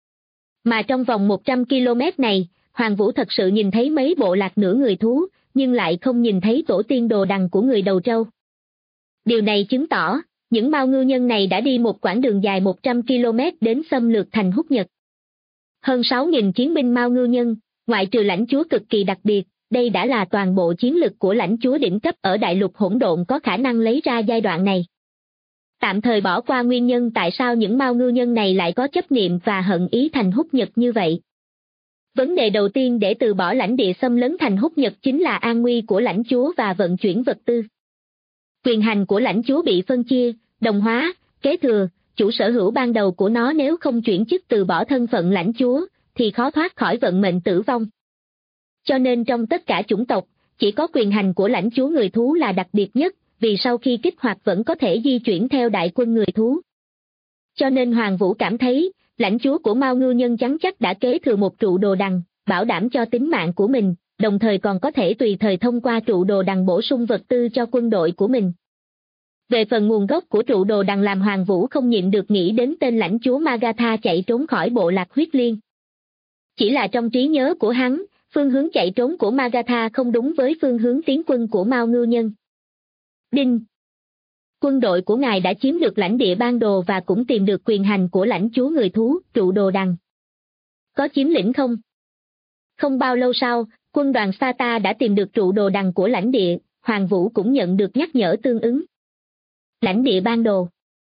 Mà trong vòng 100 km này, Hoàng Vũ thật sự nhìn thấy mấy bộ lạc nửa người thú, nhưng lại không nhìn thấy tổ tiên đồ đằng của người đầu trâu. Điều này chứng tỏ, những Mao ngư nhân này đã đi một quãng đường dài 100 km đến xâm lược thành Húc Nhật. Hơn 6.000 chiến binh Mao ngư nhân, ngoại trừ lãnh chúa cực kỳ đặc biệt, đây đã là toàn bộ chiến lực của lãnh chúa đỉnh cấp ở đại lục hỗn độn có khả năng lấy ra giai đoạn này. Tạm thời bỏ qua nguyên nhân tại sao những Mao ngư nhân này lại có chấp niệm và hận ý thành Húc Nhật như vậy. Vấn đề đầu tiên để từ bỏ lãnh địa xâm lấn thành Húc Nhật chính là an nguy của lãnh chúa và vận chuyển vật tư. Quyền hành của lãnh chúa bị phân chia, đồng hóa, kế thừa, chủ sở hữu ban đầu của nó nếu không chuyển chức từ bỏ thân phận lãnh chúa, thì khó thoát khỏi vận mệnh tử vong. Cho nên trong tất cả chủng tộc, chỉ có quyền hành của lãnh chúa người thú là đặc biệt nhất, vì sau khi kích hoạt vẫn có thể di chuyển theo đại quân người thú. Cho nên Hoàng Vũ cảm thấy, lãnh chúa của Mao ngư nhân chắn chắc đã kế thừa một trụ đồ đằng, bảo đảm cho tính mạng của mình, đồng thời còn có thể tùy thời thông qua trụ đồ đằng bổ sung vật tư cho quân đội của mình. Về phần nguồn gốc của trụ đồ đằng làm Hoàng Vũ không nhịn được nghĩ đến tên lãnh chúa Magatha chạy trốn khỏi bộ lạc huyết liên. Chỉ là trong trí nhớ của hắn, phương hướng chạy trốn của Magatha không đúng với phương hướng tiến quân của Mao ngư nhân. Đinh! Quân đội của ngài đã chiếm được lãnh địa ban đồ và cũng tìm được quyền hành của lãnh chúa người thú, trụ đồ đằng. Có chiếm lĩnh không? Không bao lâu sau, quân đoàn Sparta đã tìm được trụ đồ đằng của lãnh địa, Hoàng Vũ cũng nhận được nhắc nhở tương ứng. Lãnh địa ban đồ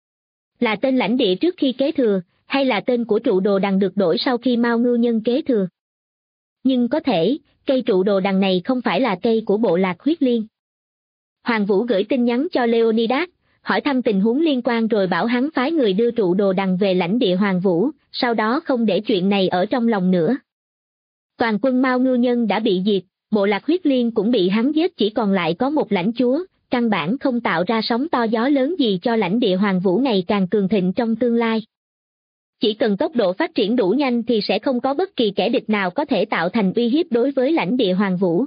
là tên lãnh địa trước khi kế thừa, hay là tên của trụ đồ đằng được đổi sau khi Mao ngư nhân kế thừa? Nhưng có thể, cây trụ đồ đằng này không phải là cây của bộ lạc huyết liên. Hoàng Vũ gửi tin nhắn cho Leonidas, hỏi thăm tình huống liên quan rồi bảo hắn phái người đưa trụ đồ đằng về lãnh địa Hoàng Vũ, sau đó không để chuyện này ở trong lòng nữa. Toàn quân Mao ngư nhân đã bị diệt, bộ lạc huyết liên cũng bị hắn giết, chỉ còn lại có một lãnh chúa, căn bản không tạo ra sóng to gió lớn gì cho lãnh địa Hoàng Vũ ngày càng cường thịnh trong tương lai. Chỉ cần tốc độ phát triển đủ nhanh thì sẽ không có bất kỳ kẻ địch nào có thể tạo thành uy hiếp đối với lãnh địa Hoàng Vũ.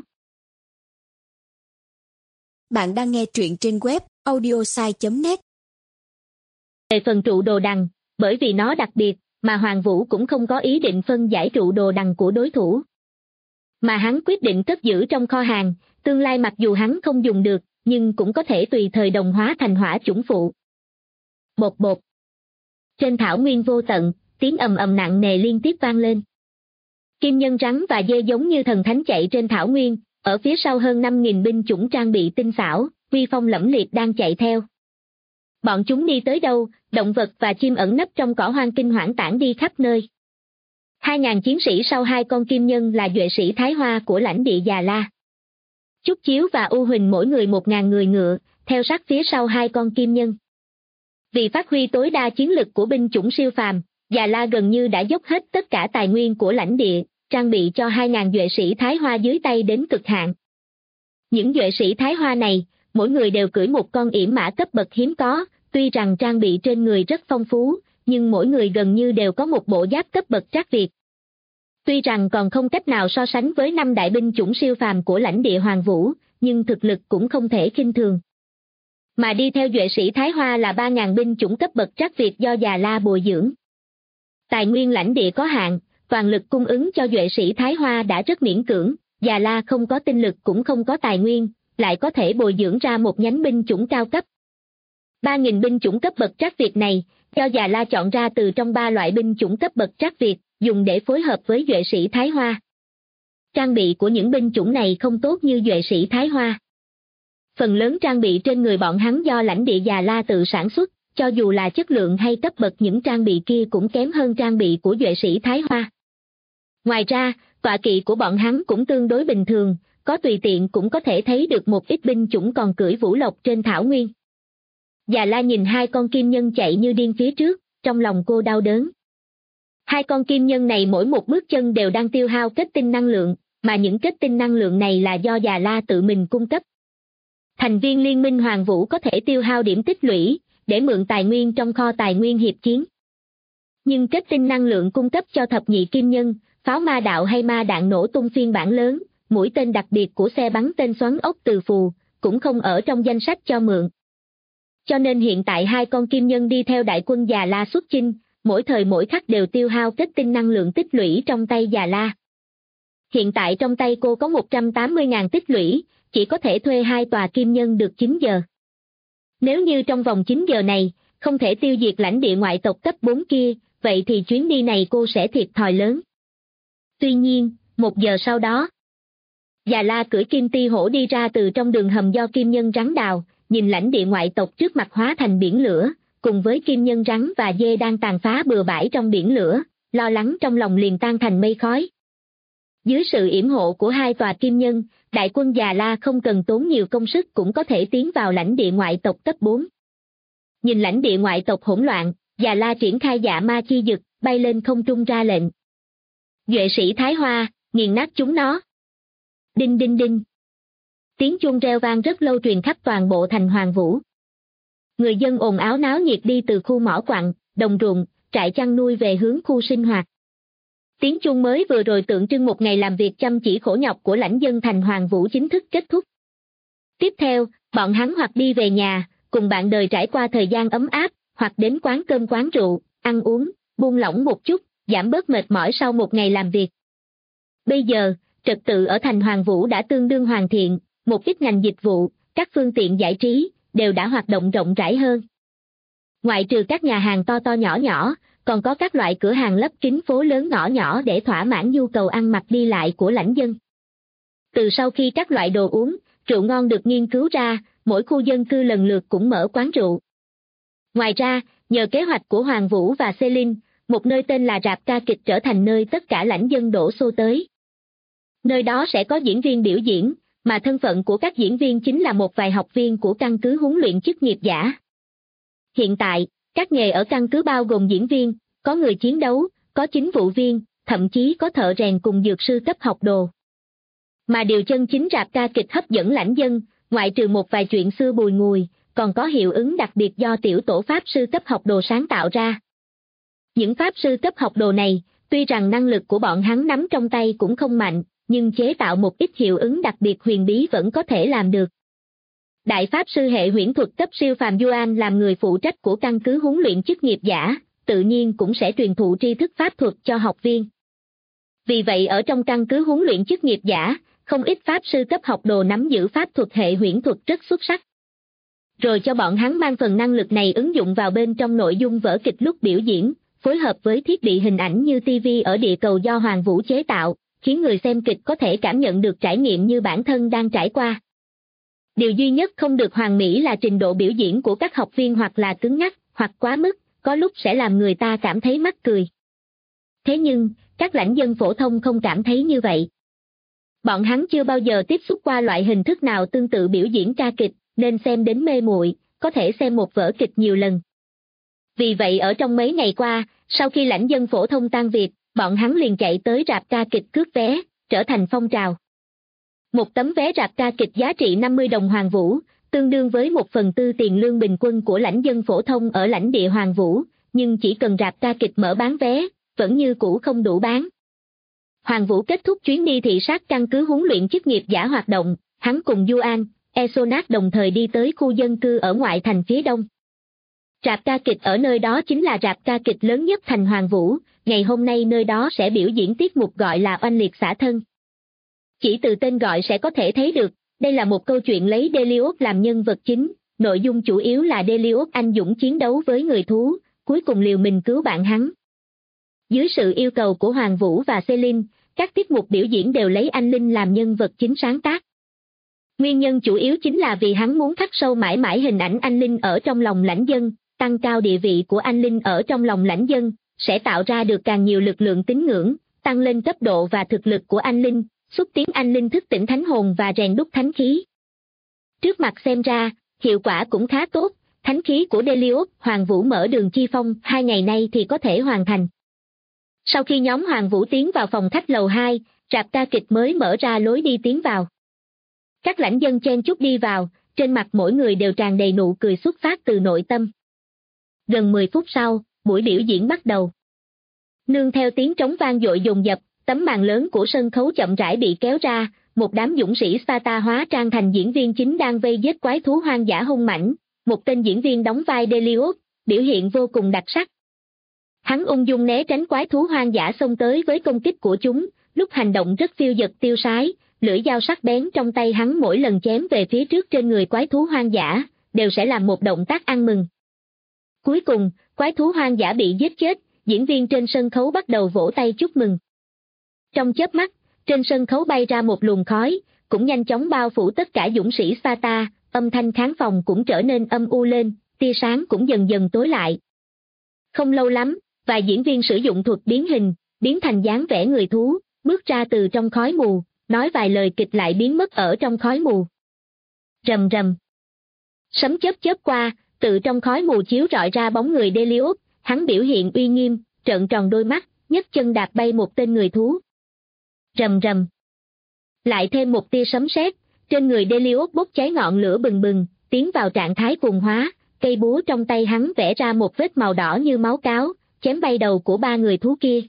Bạn đang nghe truyện trên web audiosai.net. Về phần trụ đồ đằng, bởi vì nó đặc biệt, mà Hoàng Vũ cũng không có ý định phân giải trụ đồ đằng của đối thủ. Mà hắn quyết định cất giữ trong kho hàng, tương lai mặc dù hắn không dùng được, nhưng cũng có thể tùy thời đồng hóa thành hỏa chủng phụ. Bột bột. Trên thảo nguyên vô tận, tiếng ầm ầm nặng nề liên tiếp vang lên. Kim nhân rắn và dê giống như thần thánh chạy trên thảo nguyên, ở phía sau hơn 5.000 binh chủng trang bị tinh xảo, uy phong lẫm liệt đang chạy theo. Bọn chúng đi tới đâu, động vật và chim ẩn nấp trong cỏ hoang kinh hoảng tản đi khắp nơi. 2.000 chiến sĩ sau 2 con kim nhân là duệ sĩ Thái Hoa của lãnh địa Già La. Trúc Chiếu và U Huỳnh mỗi người 1.000 người ngựa, theo sát phía sau 2 con kim nhân. Vì phát huy tối đa chiến lực của binh chủng siêu phàm, Già La gần như đã dốc hết tất cả tài nguyên của lãnh địa, trang bị cho 2.000 duệ sĩ Thái Hoa dưới tay đến cực hạn. Những duệ sĩ Thái Hoa này, mỗi người đều cưỡi một con yểm mã cấp bậc hiếm có, tuy rằng trang bị trên người rất phong phú, nhưng mỗi người gần như đều có một bộ giáp cấp bậc trác Việt. Tuy rằng còn không cách nào so sánh với 5 đại binh chủng siêu phàm của lãnh địa Hoàng Vũ, nhưng thực lực cũng không thể khinh thường. Mà đi theo duệ sĩ Thái Hoa là 3.000 binh chủng cấp bậc trác Việt do Già La bồi dưỡng. Tài nguyên lãnh địa có hạn, toàn lực cung ứng cho duệ sĩ Thái Hoa đã rất miễn cưỡng, Già La không có tinh lực cũng không có tài nguyên, lại có thể bồi dưỡng ra một nhánh binh chủng cao cấp. 3.000 binh chủng cấp bậc trác Việt này, do Già La chọn ra từ trong 3 loại binh chủng cấp bậc trác Việt, dùng để phối hợp với duệ sĩ Thái Hoa. Trang bị của những binh chủng này không tốt như duệ sĩ Thái Hoa. Phần lớn trang bị trên người bọn hắn do lãnh địa Già La tự sản xuất, cho dù là chất lượng hay cấp bậc những trang bị kia cũng kém hơn trang bị của duệ sĩ Thái Hoa. Ngoài ra, Tọa kỵ của bọn hắn cũng tương đối bình thường, có tùy tiện cũng có thể thấy được một ít binh chủng còn cưỡi vũ lộc trên thảo nguyên. Già La nhìn hai con kim nhân chạy như điên phía trước, trong lòng cô đau đớn. Hai con kim nhân này mỗi một bước chân đều đang tiêu hao kết tinh năng lượng, mà những kết tinh năng lượng này là do Già La tự mình cung cấp. Thành viên Liên minh Hoàng Vũ có thể tiêu hao điểm tích lũy, để mượn tài nguyên trong kho tài nguyên hiệp chiến. Nhưng kết tinh năng lượng cung cấp cho thập nhị kim nhân, pháo ma đạo hay ma đạn nổ tung phiên bản lớn, mũi tên đặc biệt của xe bắn tên xoắn ốc từ phù, cũng không ở trong danh sách cho mượn. Cho nên hiện tại hai con kim nhân đi theo đại quân Già La xuất chinh, mỗi thời mỗi khắc đều tiêu hao kết tinh năng lượng tích lũy trong tay Già La. Hiện tại trong tay cô có 180.000 tích lũy, chỉ có thể thuê hai tòa kim nhân được 9 giờ. Nếu như trong vòng 9 giờ này, không thể tiêu diệt lãnh địa ngoại tộc cấp 4 kia, vậy thì chuyến đi này cô sẽ thiệt thòi lớn. Tuy nhiên, 1 giờ sau đó, Già La cưỡi kim ti hổ đi ra từ trong đường hầm do kim nhân rắn đào, nhìn lãnh địa ngoại tộc trước mặt hóa thành biển lửa, cùng với kim nhân rắn và dê đang tàn phá bừa bãi trong biển lửa, lo lắng trong lòng liền tan thành mây khói. Dưới sự yểm hộ của hai tòa kim nhân, đại quân Già La không cần tốn nhiều công sức cũng có thể tiến vào lãnh địa ngoại tộc cấp 4. Nhìn lãnh địa ngoại tộc hỗn loạn, Già La triển khai dạ ma chi dực, bay lên không trung ra lệnh. Duệ sĩ Thái Hoa, nghiền nát chúng nó. Đinh đinh đinh. Tiếng chuông reo vang rất lâu truyền khắp toàn bộ thành Hoàng Vũ. Người dân ồn ào náo nhiệt đi từ khu mỏ quặng, đồng ruộng, trại chăn nuôi về hướng khu sinh hoạt. Tiếng chuông mới vừa rồi tượng trưng một ngày làm việc chăm chỉ khổ nhọc của lãnh dân thành Hoàng Vũ chính thức kết thúc. Tiếp theo, bọn hắn hoặc đi về nhà, cùng bạn đời trải qua thời gian ấm áp, hoặc đến quán cơm quán rượu, ăn uống, buông lỏng một chút, giảm bớt mệt mỏi sau một ngày làm việc. Bây giờ, trật tự ở thành Hoàng Vũ đã tương đương hoàn thiện, một ít ngành dịch vụ, các phương tiện giải trí, đều đã hoạt động rộng rãi hơn. Ngoại trừ các nhà hàng to to nhỏ nhỏ, còn có các loại cửa hàng lấp kín phố lớn ngõ nhỏ để thỏa mãn nhu cầu ăn mặc đi lại của lãnh dân. Từ sau khi các loại đồ uống, rượu ngon được nghiên cứu ra, mỗi khu dân cư lần lượt cũng mở quán rượu. Ngoài ra, nhờ kế hoạch của Hoàng Vũ và Celine, một nơi tên là rạp ca kịch trở thành nơi tất cả lãnh dân đổ xô tới. Nơi đó sẽ có diễn viên biểu diễn, mà thân phận của các diễn viên chính là một vài học viên của căn cứ huấn luyện chức nghiệp giả. Hiện tại, các nghề ở căn cứ bao gồm diễn viên, có người chiến đấu, có chính vụ viên, thậm chí có thợ rèn cùng dược sư cấp học đồ. Mà điều chân chính rạp ca kịch hấp dẫn lãnh dân, ngoại trừ một vài chuyện xưa bùi ngùi, còn có hiệu ứng đặc biệt do tiểu tổ pháp sư cấp học đồ sáng tạo ra. Những pháp sư cấp học đồ này, tuy rằng năng lực của bọn hắn nắm trong tay cũng không mạnh, nhưng chế tạo một ít hiệu ứng đặc biệt huyền bí vẫn có thể làm được. Đại pháp sư hệ huyễn thuật cấp siêu phàm Yuan làm người phụ trách của căn cứ huấn luyện chức nghiệp giả, tự nhiên cũng sẽ truyền thụ tri thức pháp thuật cho học viên. Vì vậy ở trong căn cứ huấn luyện chức nghiệp giả, không ít pháp sư cấp học đồ nắm giữ pháp thuật hệ huyễn thuật rất xuất sắc. Rồi cho bọn hắn mang phần năng lực này ứng dụng vào bên trong nội dung vở kịch lúc biểu diễn, phối hợp với thiết bị hình ảnh như TV ở địa cầu do Hoàng Vũ chế tạo, khiến người xem kịch có thể cảm nhận được trải nghiệm như bản thân đang trải qua. Điều duy nhất không được hoàn mỹ là trình độ biểu diễn của các học viên hoặc là cứng nhắc, hoặc quá mức, có lúc sẽ làm người ta cảm thấy mắc cười. Thế nhưng, các lãnh dân phổ thông không cảm thấy như vậy. Bọn hắn chưa bao giờ tiếp xúc qua loại hình thức nào tương tự biểu diễn ca kịch, nên xem đến mê muội, có thể xem một vở kịch nhiều lần. Vì vậy ở trong mấy ngày qua, sau khi lãnh dân phổ thông tan việc, bọn hắn liền chạy tới rạp ca kịch cướp vé, trở thành phong trào. Một tấm vé rạp ca kịch giá trị 50 đồng Hoàng Vũ, tương đương với 1/4 tiền lương bình quân của lãnh dân phổ thông ở lãnh địa Hoàng Vũ, nhưng chỉ cần rạp ca kịch mở bán vé, vẫn như cũ không đủ bán. Hoàng Vũ kết thúc chuyến đi thị sát căn cứ huấn luyện chức nghiệp giả hoạt động, hắn cùng Yuan, Esonat đồng thời đi tới khu dân cư ở ngoại thành phía đông. Rạp ca kịch ở nơi đó chính là rạp ca kịch lớn nhất thành Hoàng Vũ, ngày hôm nay nơi đó sẽ biểu diễn tiết mục gọi là Oanh liệt xả thân. Chỉ từ tên gọi sẽ có thể thấy được, đây là một câu chuyện lấy Delius làm nhân vật chính, nội dung chủ yếu là Delius anh dũng chiến đấu với người thú, cuối cùng liều mình cứu bạn hắn. Dưới sự yêu cầu của Hoàng Vũ và Celine, các tiết mục biểu diễn đều lấy anh Linh làm nhân vật chính sáng tác. Nguyên nhân chủ yếu chính là vì hắn muốn khắc sâu mãi mãi hình ảnh anh Linh ở trong lòng lãnh dân, tăng cao địa vị của anh Linh ở trong lòng lãnh dân, sẽ tạo ra được càng nhiều lực lượng tín ngưỡng, tăng lên cấp độ và thực lực của anh linh, xúc tiến anh linh thức tỉnh thánh hồn và rèn đúc thánh khí. Trước mặt xem ra, hiệu quả cũng khá tốt, thánh khí của Delios, Hoàng Vũ mở đường chi phong 2 ngày nay thì có thể hoàn thành. Sau khi nhóm Hoàng Vũ tiến vào phòng khách lầu 2, rạp ca kịch mới mở ra lối đi tiến vào. Các lãnh dân chen chúc đi vào, trên mặt mỗi người đều tràn đầy nụ cười xuất phát từ nội tâm. Gần 10 phút sau, buổi biểu diễn bắt đầu. Nương theo tiếng trống vang dội dồn dập, tấm màn lớn của sân khấu chậm rãi bị kéo ra, một đám dũng sĩ Sparta hóa trang thành diễn viên chính đang vây giết quái thú hoang dã hung mãnh, một tên diễn viên đóng vai Delios, biểu hiện vô cùng đặc sắc. Hắn ung dung né tránh quái thú hoang dã xông tới với công kích của chúng, lúc hành động rất phiêu dật tiêu sái, lưỡi dao sắc bén trong tay hắn mỗi lần chém về phía trước trên người quái thú hoang dã, đều sẽ làm một động tác ăn mừng. Cuối cùng, quái thú hoang dã bị giết chết, diễn viên trên sân khấu bắt đầu vỗ tay chúc mừng. Trong chớp mắt, trên sân khấu bay ra một luồng khói, cũng nhanh chóng bao phủ tất cả dũng sĩ Sparta, âm thanh khán phòng cũng trở nên âm u lên, tia sáng cũng dần dần tối lại. Không lâu lắm, vài diễn viên sử dụng thuật biến hình, biến thành dáng vẻ người thú, bước ra từ trong khói mù, nói vài lời kịch lại biến mất ở trong khói mù. Rầm rầm. Sấm chớp chớp qua, từ trong khói mù chiếu rọi ra bóng người Delios, hắn biểu hiện uy nghiêm, trợn tròn đôi mắt, nhấc chân đạp bay một tên người thú. Rầm rầm. Lại thêm một tia sấm sét, trên người Delios bốc cháy ngọn lửa bừng bừng, tiến vào trạng thái cuồng hóa, cây búa trong tay hắn vẽ ra một vết màu đỏ như máu cáo, chém bay đầu của 3 người thú kia.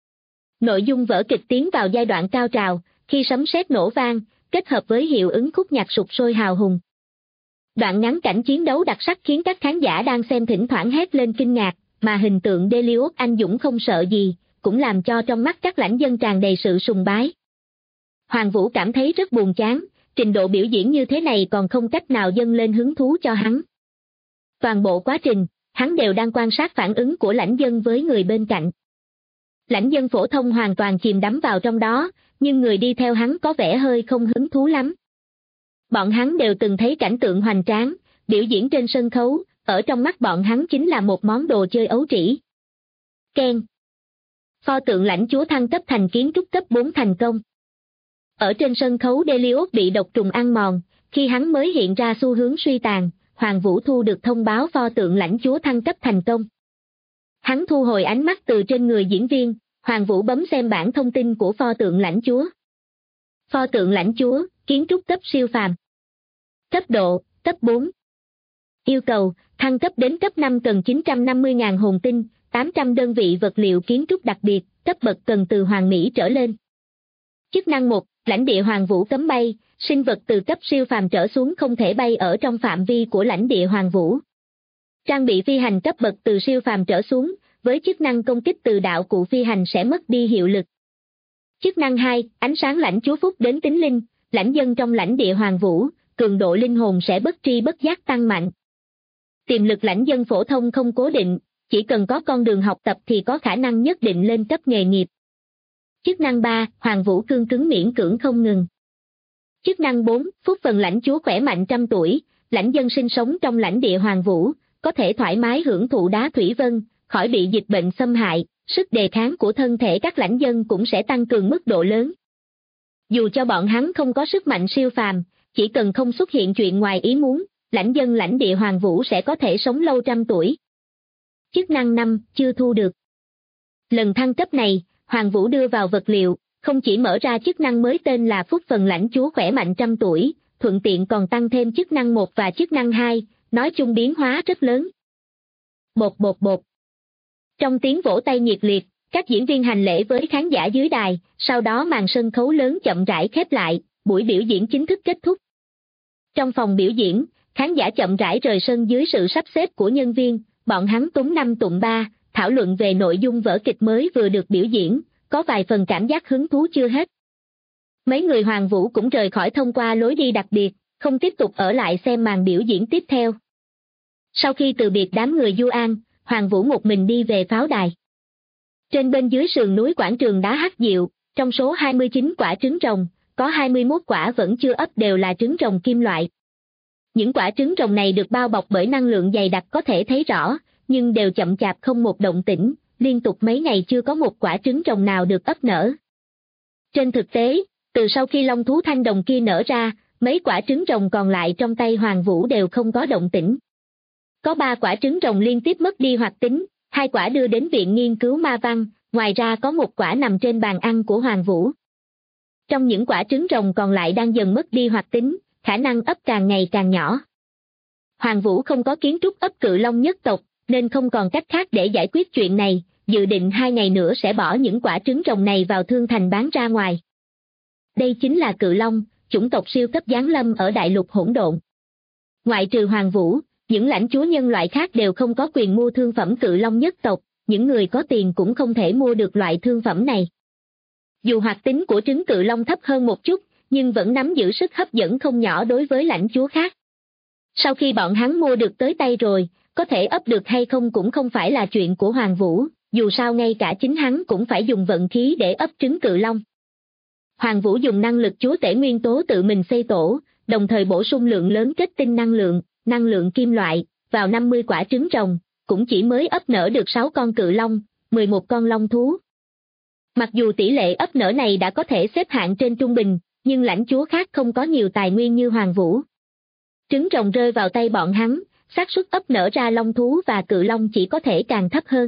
Nội dung vở kịch tiến vào giai đoạn cao trào, khi sấm sét nổ vang, kết hợp với hiệu ứng khúc nhạc sục sôi hào hùng. Đoạn ngắn cảnh chiến đấu đặc sắc khiến các khán giả đang xem thỉnh thoảng hét lên kinh ngạc, mà hình tượng Delios anh dũng không sợ gì, cũng làm cho trong mắt các lãnh dân tràn đầy sự sùng bái. Hoàng Vũ cảm thấy rất buồn chán, trình độ biểu diễn như thế này còn không cách nào dâng lên hứng thú cho hắn. Toàn bộ quá trình, hắn đều đang quan sát phản ứng của lãnh dân với người bên cạnh. Lãnh dân phổ thông hoàn toàn chìm đắm vào trong đó, nhưng người đi theo hắn có vẻ hơi không hứng thú lắm. Bọn hắn đều từng thấy cảnh tượng hoành tráng, biểu diễn trên sân khấu, ở trong mắt bọn hắn chính là một món đồ chơi ấu trĩ. Keng. Pho tượng lãnh chúa thăng cấp thành kiến trúc cấp 4 thành công. Ở trên sân khấu Delios bị độc trùng ăn mòn, khi hắn mới hiện ra xu hướng suy tàn, Hoàng Vũ thu được thông báo pho tượng lãnh chúa thăng cấp thành công. Hắn thu hồi ánh mắt từ trên người diễn viên, Hoàng Vũ bấm xem bảng thông tin của pho tượng lãnh chúa. Pho tượng lãnh chúa, kiến trúc cấp siêu phàm. Cấp độ, cấp 4. Yêu cầu, thăng cấp đến cấp 5 cần 950.000 hồn tinh, 800 đơn vị vật liệu kiến trúc đặc biệt, cấp bậc cần từ hoàng mỹ trở lên. Chức năng 1, lãnh địa Hoàng Vũ cấm bay, sinh vật từ cấp siêu phàm trở xuống không thể bay ở trong phạm vi của lãnh địa Hoàng Vũ. Trang bị phi hành cấp bậc từ siêu phàm trở xuống, với chức năng công kích từ đạo cụ phi hành sẽ mất đi hiệu lực. Chức năng 2, ánh sáng lãnh chúa phúc đến tính linh, lãnh dân trong lãnh địa Hoàng Vũ, cường độ linh hồn sẽ bất tri bất giác tăng mạnh. Tiềm lực lãnh dân phổ thông không cố định, chỉ cần có con đường học tập thì có khả năng nhất định lên cấp nghề nghiệp. Chức năng 3, Hoàng Vũ cương cứng miễn cưỡng không ngừng. Chức năng 4, phúc phần lãnh chúa khỏe mạnh 100 tuổi, lãnh dân sinh sống trong lãnh địa Hoàng Vũ, có thể thoải mái hưởng thụ đá thủy vân, khỏi bị dịch bệnh xâm hại, sức đề kháng của thân thể các lãnh dân cũng sẽ tăng cường mức độ lớn. Dù cho bọn hắn không có sức mạnh siêu phàm, chỉ cần không xuất hiện chuyện ngoài ý muốn, lãnh dân lãnh địa Hoàng Vũ sẽ có thể sống lâu 100 tuổi. Chức năng 5, chưa thu được. Lần thăng cấp này, Hoàng Vũ đưa vào vật liệu, không chỉ mở ra chức năng mới tên là phúc phần lãnh chúa khỏe mạnh 100 tuổi, thuận tiện còn tăng thêm chức năng 1 và chức năng 2, nói chung biến hóa rất lớn. Bột bột bột. Trong tiếng vỗ tay nhiệt liệt, các diễn viên hành lễ với khán giả dưới đài, sau đó màn sân khấu lớn chậm rãi khép lại, buổi biểu diễn chính thức kết thúc. Trong phòng biểu diễn, khán giả chậm rãi rời sân dưới sự sắp xếp của nhân viên, bọn hắn túng 5 tụng 3, thảo luận về nội dung vở kịch mới vừa được biểu diễn, có vài phần cảm giác hứng thú chưa hết. Mấy người Hoàng Vũ cũng rời khỏi thông qua lối đi đặc biệt, không tiếp tục ở lại xem màn biểu diễn tiếp theo. Sau khi từ biệt đám người Du An, Hoàng Vũ một mình đi về pháo đài. Trên bên dưới sườn núi quảng trường đá hắc diệu, trong số 29 quả trứng rồng, có 21 quả vẫn chưa ấp đều là trứng rồng kim loại. Những quả trứng rồng này được bao bọc bởi năng lượng dày đặc có thể thấy rõ, nhưng đều chậm chạp không một động tĩnh, liên tục mấy ngày chưa có một quả trứng rồng nào được ấp nở. Trên thực tế, từ sau khi long thú thanh đồng kia nở ra, mấy quả trứng rồng còn lại trong tay Hoàng Vũ đều không có động tĩnh. Có 3 quả trứng rồng liên tiếp mất đi hoạt tính, 2 quả đưa đến viện nghiên cứu ma văn, ngoài ra có 1 quả nằm trên bàn ăn của Hoàng Vũ. Trong những quả trứng rồng còn lại đang dần mất đi hoạt tính, khả năng ấp càng ngày càng nhỏ. Hoàng Vũ không có kiến trúc ấp cự long nhất tộc, nên không còn cách khác để giải quyết chuyện này, dự định 2 ngày nữa sẽ bỏ những quả trứng rồng này vào thương thành bán ra ngoài. Đây chính là cự long, chủng tộc siêu cấp giáng lâm ở đại lục hỗn độn. Ngoại trừ Hoàng Vũ, những lãnh chúa nhân loại khác đều không có quyền mua thương phẩm cự long nhất tộc, những người có tiền cũng không thể mua được loại thương phẩm này. Dù hoạt tính của trứng cự long thấp hơn một chút, nhưng vẫn nắm giữ sức hấp dẫn không nhỏ đối với lãnh chúa khác. Sau khi bọn hắn mua được tới tay rồi, có thể ấp được hay không cũng không phải là chuyện của Hoàng Vũ, dù sao ngay cả chính hắn cũng phải dùng vận khí để ấp trứng cự long. Hoàng Vũ dùng năng lực chúa tể nguyên tố tự mình xây tổ, đồng thời bổ sung lượng lớn kết tinh năng lượng kim loại, vào 50 quả trứng rồng, cũng chỉ mới ấp nở được 6 con cự long, 11 con long thú. Mặc dù tỷ lệ ấp nở này đã có thể xếp hạng trên trung bình, nhưng lãnh chúa khác không có nhiều tài nguyên như Hoàng Vũ. Trứng rồng rơi vào tay bọn hắn, xác suất ấp nở ra long thú và cự long chỉ có thể càng thấp hơn.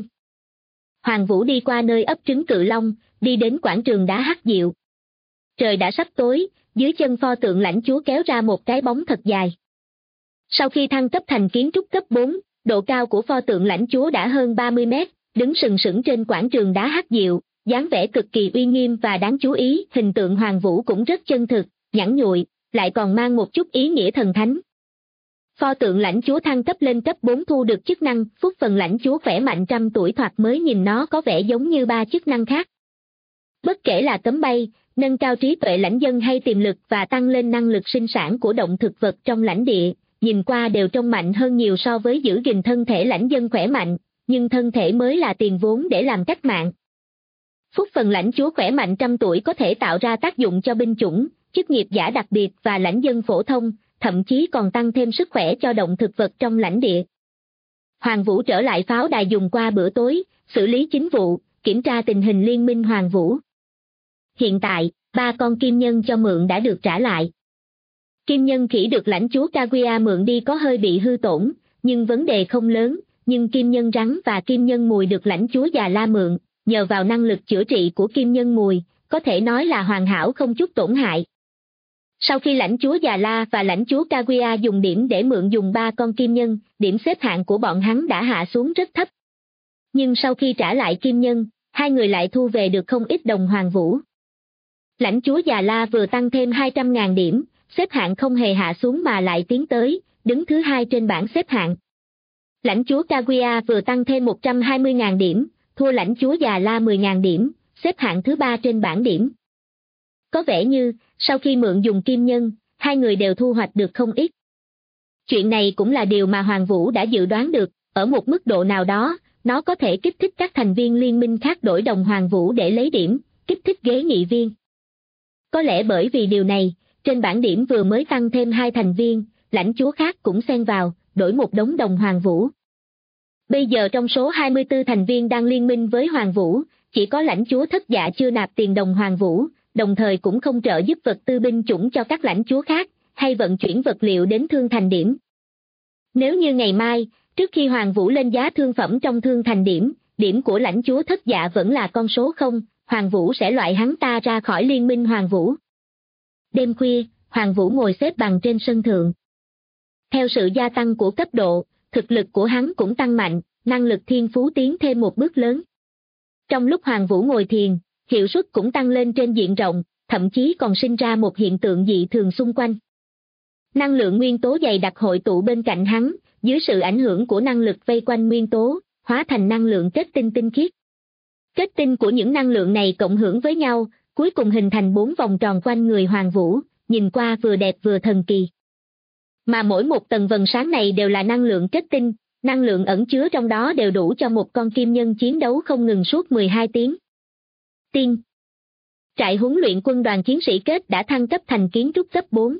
Hoàng Vũ đi qua nơi ấp trứng cự long, đi đến quảng trường đá hắc diệu. Trời đã sắp tối, dưới chân pho tượng lãnh chúa kéo ra một cái bóng thật dài. Sau khi thăng cấp thành kiến trúc cấp 4, độ cao của pho tượng lãnh chúa đã hơn 30 mét, đứng sừng sững trên quảng trường đá hắc diệu, dáng vẻ cực kỳ uy nghiêm và đáng chú ý. Hình tượng Hoàng Vũ cũng rất chân thực, nhẵn nhụi, lại còn mang một chút ý nghĩa thần thánh. Pho tượng lãnh chúa thăng cấp lên cấp 4 thu được chức năng phúc phần lãnh chúa khỏe mạnh trăm tuổi, thoạt mới nhìn nó có vẻ giống như 3 chức năng khác. Bất kể là cấm bay, nâng cao trí tuệ lãnh dân hay tiềm lực và tăng lên năng lực sinh sản của động thực vật trong lãnh địa, nhìn qua đều trông mạnh hơn nhiều so với giữ gìn thân thể lãnh dân khỏe mạnh, nhưng thân thể mới là tiền vốn để làm cách mạng. Phúc phần lãnh chúa khỏe mạnh trăm tuổi có thể tạo ra tác dụng cho binh chủng, chức nghiệp giả đặc biệt và lãnh dân phổ thông, thậm chí còn tăng thêm sức khỏe cho động thực vật trong lãnh địa. Hoàng Vũ trở lại pháo đài dùng qua bữa tối, xử lý chính vụ, kiểm tra tình hình liên minh Hoàng Vũ. Hiện tại, 3 con kim nhân cho mượn đã được trả lại. Kim nhân khỉ được lãnh chúa Kaguya mượn đi có hơi bị hư tổn, nhưng vấn đề không lớn, nhưng kim nhân rắn và kim nhân mùi được lãnh chúa Già La mượn, nhờ vào năng lực chữa trị của kim nhân mùi, có thể nói là hoàn hảo không chút tổn hại. Sau khi lãnh chúa Già La và lãnh chúa Kaguya dùng điểm để mượn dùng 3 con kim nhân, điểm xếp hạng của bọn hắn đã hạ xuống rất thấp. Nhưng sau khi trả lại kim nhân, 2 người lại thu về được không ít đồng Hoàng Vũ. Lãnh chúa Già La vừa tăng thêm 200.000 điểm, xếp hạng không hề hạ xuống mà lại tiến tới, đứng thứ 2 trên bảng xếp hạng. Lãnh chúa Kaguya vừa tăng thêm 120.000 điểm, thua lãnh chúa Già La 10.000 điểm, xếp hạng thứ 3 trên bảng điểm. Có vẻ như, sau khi mượn dùng kim nhân, 2 người đều thu hoạch được không ít. Chuyện này cũng là điều mà Hoàng Vũ đã dự đoán được, ở một mức độ nào đó, nó có thể kích thích các thành viên liên minh khác đổi đồng Hoàng Vũ để lấy điểm, kích thích ghế nghị viên. Có lẽ bởi vì điều này, trên bảng điểm vừa mới tăng thêm 2 thành viên, lãnh chúa khác cũng xen vào, đổi một đống đồng Hoàng Vũ. Bây giờ trong số 24 thành viên đang liên minh với Hoàng Vũ, chỉ có lãnh chúa Thất Dạ chưa nạp tiền đồng Hoàng Vũ, đồng thời cũng không trợ giúp vật tư binh chủng cho các lãnh chúa khác, hay vận chuyển vật liệu đến thương thành điểm. Nếu như ngày mai, trước khi Hoàng Vũ lên giá thương phẩm trong thương thành điểm, điểm của lãnh chúa Thất Dạ vẫn là con số 0, Hoàng Vũ sẽ loại hắn ta ra khỏi liên minh Hoàng Vũ. Đêm khuya, Hoàng Vũ ngồi xếp bằng trên sân thượng. Theo sự gia tăng của cấp độ, thực lực của hắn cũng tăng mạnh, năng lực thiên phú tiến thêm một bước lớn. Trong lúc Hoàng Vũ ngồi thiền, hiệu suất cũng tăng lên trên diện rộng, thậm chí còn sinh ra một hiện tượng dị thường xung quanh. Năng lượng nguyên tố dày đặc hội tụ bên cạnh hắn, dưới sự ảnh hưởng của năng lực vây quanh nguyên tố, hóa thành năng lượng kết tinh tinh khiết. Kết tinh của những năng lượng này cộng hưởng với nhau, cuối cùng hình thành 4 vòng tròn quanh người Hoàng Vũ, nhìn qua vừa đẹp vừa thần kỳ. Mà mỗi một tầng vầng sáng này đều là năng lượng kết tinh, năng lượng ẩn chứa trong đó đều đủ cho một con kim nhân chiến đấu không ngừng suốt 12 tiếng. Tiên. Trại huấn luyện quân đoàn chiến sĩ kết đã thăng cấp thành kiến trúc cấp 4.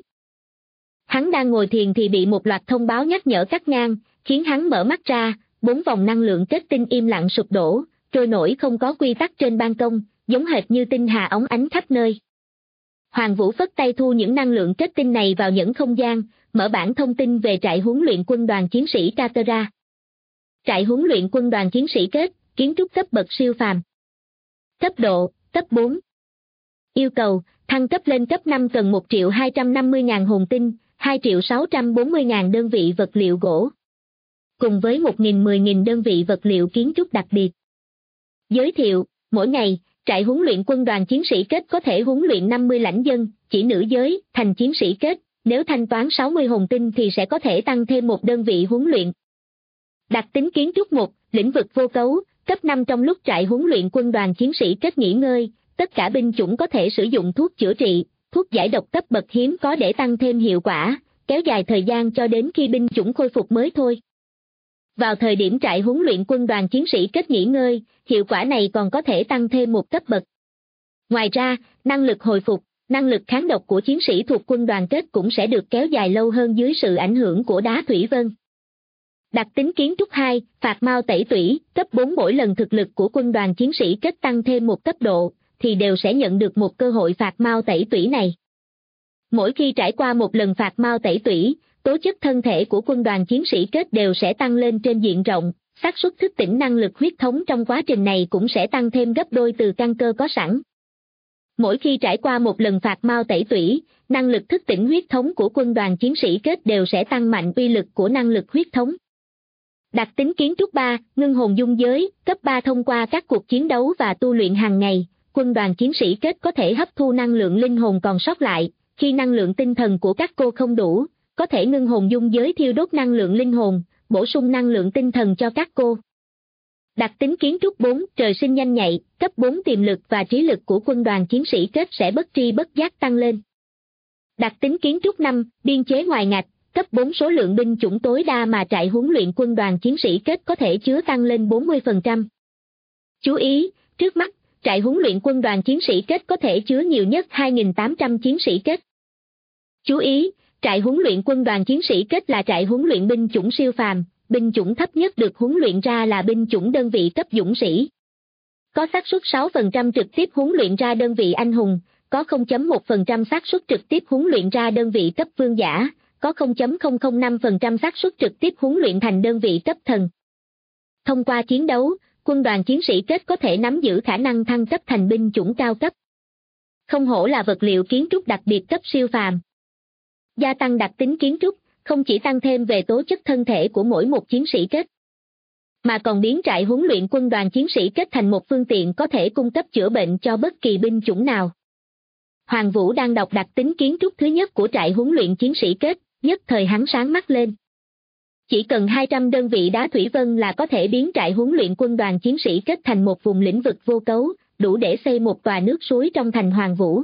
Hắn đang ngồi thiền thì bị một loạt thông báo nhắc nhở cắt ngang, khiến hắn mở mắt ra, 4 vòng năng lượng kết tinh im lặng sụp đổ, trôi nổi không có quy tắc trên ban công, giống hệt như tinh hà óng ánh khắp nơi. Hoàng Vũ phất tay thu những năng lượng kết tinh này vào nhẫn không gian, mở bản thông tin về trại huấn luyện quân đoàn chiến sĩ Katera. Trại huấn luyện quân đoàn chiến sĩ kết, kiến trúc cấp bậc siêu phàm. Cấp độ, cấp 4. Yêu cầu, thăng cấp lên cấp 5 cần 1.250.000 hồn tinh, 2.640.000 đơn vị vật liệu gỗ. Cùng với 10.000 đơn vị vật liệu kiến trúc đặc biệt. Giới thiệu, mỗi ngày, trại huấn luyện quân đoàn chiến sĩ kết có thể huấn luyện 50 lãnh dân, chỉ nữ giới, thành chiến sĩ kết, nếu thanh toán 60 hồn tinh thì sẽ có thể tăng thêm một đơn vị huấn luyện. Đặc tính kiến trúc 1, lĩnh vực vô cấu, cấp 5 trong lúc trại huấn luyện quân đoàn chiến sĩ kết nghỉ ngơi, tất cả binh chủng có thể sử dụng thuốc chữa trị, thuốc giải độc cấp bậc hiếm có để tăng thêm hiệu quả, kéo dài thời gian cho đến khi binh chủng khôi phục mới thôi. Vào thời điểm trại huấn luyện quân đoàn chiến sĩ kết nghỉ ngơi, hiệu quả này còn có thể tăng thêm một cấp bậc. Ngoài ra, năng lực hồi phục, năng lực kháng độc của chiến sĩ thuộc quân đoàn kết cũng sẽ được kéo dài lâu hơn dưới sự ảnh hưởng của đá thủy vân. Đặc tính kiến trúc 2, phạt mau tẩy tủy, cấp 4 mỗi lần thực lực của quân đoàn chiến sĩ kết tăng thêm một cấp độ, thì đều sẽ nhận được một cơ hội phạt mau tẩy tủy này. Mỗi khi trải qua một lần phạt mau tẩy tủy, tố chất thân thể của quân đoàn chiến sĩ kết đều sẽ tăng lên trên diện rộng, xác suất thức tỉnh năng lực huyết thống trong quá trình này cũng sẽ tăng thêm gấp đôi từ căn cơ có sẵn. Mỗi khi trải qua một lần phạt mau tẩy tủy, năng lực thức tỉnh huyết thống của quân đoàn chiến sĩ kết đều sẽ tăng mạnh uy lực của năng lực huyết thống. Đặc tính kiến trúc 3, ngưng hồn dung giới, cấp 3 thông qua các cuộc chiến đấu và tu luyện hàng ngày, quân đoàn chiến sĩ kết có thể hấp thu năng lượng linh hồn còn sót lại, khi năng lượng tinh thần của các cô không đủ, có thể ngưng hồn dung giới thiêu đốt năng lượng linh hồn, bổ sung năng lượng tinh thần cho các cô. Đặc tính kiến trúc 4, trời sinh nhanh nhạy, cấp 4 tiềm lực và trí lực của quân đoàn chiến sĩ kết sẽ bất tri bất giác tăng lên. Đặc tính kiến trúc 5, biên chế ngoài ngạch, cấp 4 số lượng binh chủng tối đa mà trại huấn luyện quân đoàn chiến sĩ kết có thể chứa tăng lên 40%. Chú ý, trước mắt, trại huấn luyện quân đoàn chiến sĩ kết có thể chứa nhiều nhất 2.800 chiến sĩ kết. Chú ý, trại huấn luyện quân đoàn chiến sĩ kết là trại huấn luyện binh chủng siêu phàm, binh chủng thấp nhất được huấn luyện ra là binh chủng đơn vị cấp dũng sĩ. Có xác suất 6% trực tiếp huấn luyện ra đơn vị anh hùng, có 0.1% xác suất trực tiếp huấn luyện ra đơn vị cấp vương giả, có 0.005% xác suất trực tiếp huấn luyện thành đơn vị cấp thần. Thông qua chiến đấu, quân đoàn chiến sĩ kết có thể nắm giữ khả năng thăng cấp thành binh chủng cao cấp. Không hổ là vật liệu kiến trúc đặc biệt cấp siêu phàm. Gia tăng đặc tính kiến trúc, không chỉ tăng thêm về tố chất thân thể của mỗi một chiến sĩ kết, mà còn biến trại huấn luyện quân đoàn chiến sĩ kết thành một phương tiện có thể cung cấp chữa bệnh cho bất kỳ binh chủng nào. Hoàng Vũ đang đọc đặc tính kiến trúc thứ nhất của trại huấn luyện chiến sĩ kết, nhất thời hắn sáng mắt lên. Chỉ cần 200 đơn vị đá thủy vân là có thể biến trại huấn luyện quân đoàn chiến sĩ kết thành một vùng lĩnh vực vô cấu, đủ để xây một tòa nước suối trong thành Hoàng Vũ.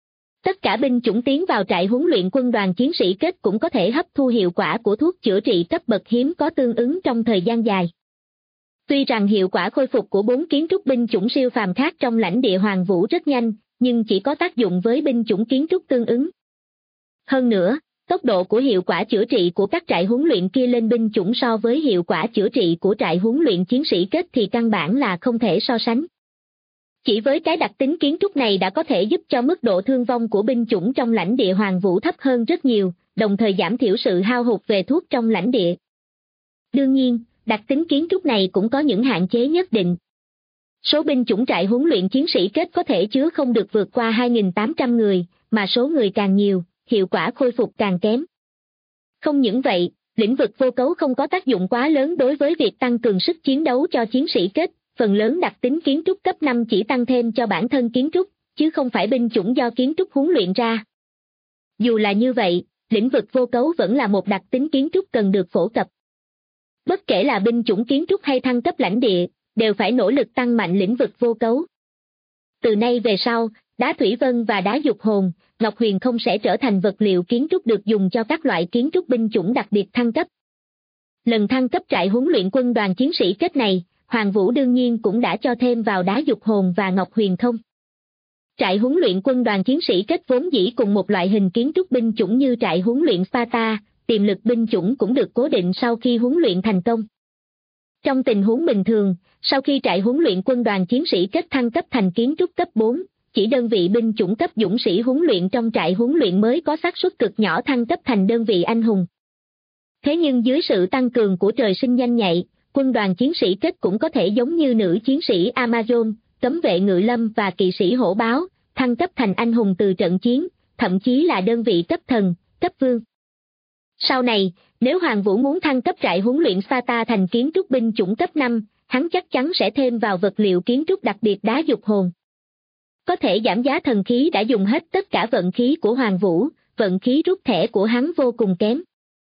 Tất cả binh chủng tiến vào trại huấn luyện quân đoàn chiến sĩ kết cũng có thể hấp thu hiệu quả của thuốc chữa trị cấp bậc hiếm có tương ứng trong thời gian dài. Tuy rằng hiệu quả khôi phục của 4 kiến trúc binh chủng siêu phàm khác trong lãnh địa Hoàng Vũ rất nhanh, nhưng chỉ có tác dụng với binh chủng kiến trúc tương ứng. Hơn nữa, tốc độ của hiệu quả chữa trị của các trại huấn luyện kia lên binh chủng so với hiệu quả chữa trị của trại huấn luyện chiến sĩ kết thì căn bản là không thể so sánh. Chỉ với cái đặc tính kiến trúc này đã có thể giúp cho mức độ thương vong của binh chủng trong lãnh địa Hoàng Vũ thấp hơn rất nhiều, đồng thời giảm thiểu sự hao hụt về thuốc trong lãnh địa. Đương nhiên, đặc tính kiến trúc này cũng có những hạn chế nhất định. Số binh chủng trại huấn luyện chiến sĩ kết có thể chứa không được vượt qua 2.800 người, mà số người càng nhiều, hiệu quả khôi phục càng kém. Không những vậy, lĩnh vực vô cấu không có tác dụng quá lớn đối với việc tăng cường sức chiến đấu cho chiến sĩ kết, phần lớn đặc tính kiến trúc cấp 5 chỉ tăng thêm cho bản thân kiến trúc, chứ không phải binh chủng do kiến trúc huấn luyện ra. Dù là như vậy, lĩnh vực vô cấu vẫn là một đặc tính kiến trúc cần được phổ cập. Bất kể là binh chủng kiến trúc hay thăng cấp lãnh địa, đều phải nỗ lực tăng mạnh lĩnh vực vô cấu. Từ nay về sau, đá thủy vân và đá dục hồn, ngọc huyền không sẽ trở thành vật liệu kiến trúc được dùng cho các loại kiến trúc binh chủng đặc biệt thăng cấp. Lần thăng cấp trại huấn luyện quân đoàn chiến sĩ kết này, Hoàng Vũ đương nhiên cũng đã cho thêm vào đá dục hồn và ngọc huyền không. Trại huấn luyện quân đoàn chiến sĩ kết vốn dĩ cùng một loại hình kiến trúc binh chủng như trại huấn luyện Sparta, tiềm lực binh chủng cũng được cố định sau khi huấn luyện thành công. Trong tình huống bình thường, sau khi trại huấn luyện quân đoàn chiến sĩ kết thăng cấp thành kiến trúc cấp 4, chỉ đơn vị binh chủng cấp dũng sĩ huấn luyện trong trại huấn luyện mới có xác suất cực nhỏ thăng cấp thành đơn vị anh hùng. Thế nhưng dưới sự tăng cường của trời sinh nhanh nhạy, quân đoàn chiến sĩ kết cũng có thể giống như nữ chiến sĩ Amazon, cấm vệ ngự lâm và kỵ sĩ hổ báo, thăng cấp thành anh hùng từ trận chiến, thậm chí là đơn vị cấp thần, cấp vương. Sau này, nếu Hoàng Vũ muốn thăng cấp trại huấn luyện Sparta thành kiến trúc binh chủng cấp 5, hắn chắc chắn sẽ thêm vào vật liệu kiến trúc đặc biệt đá dục hồn. Có thể giảm giá thần khí đã dùng hết tất cả vận khí của Hoàng Vũ, vận khí rút thẻ của hắn vô cùng kém.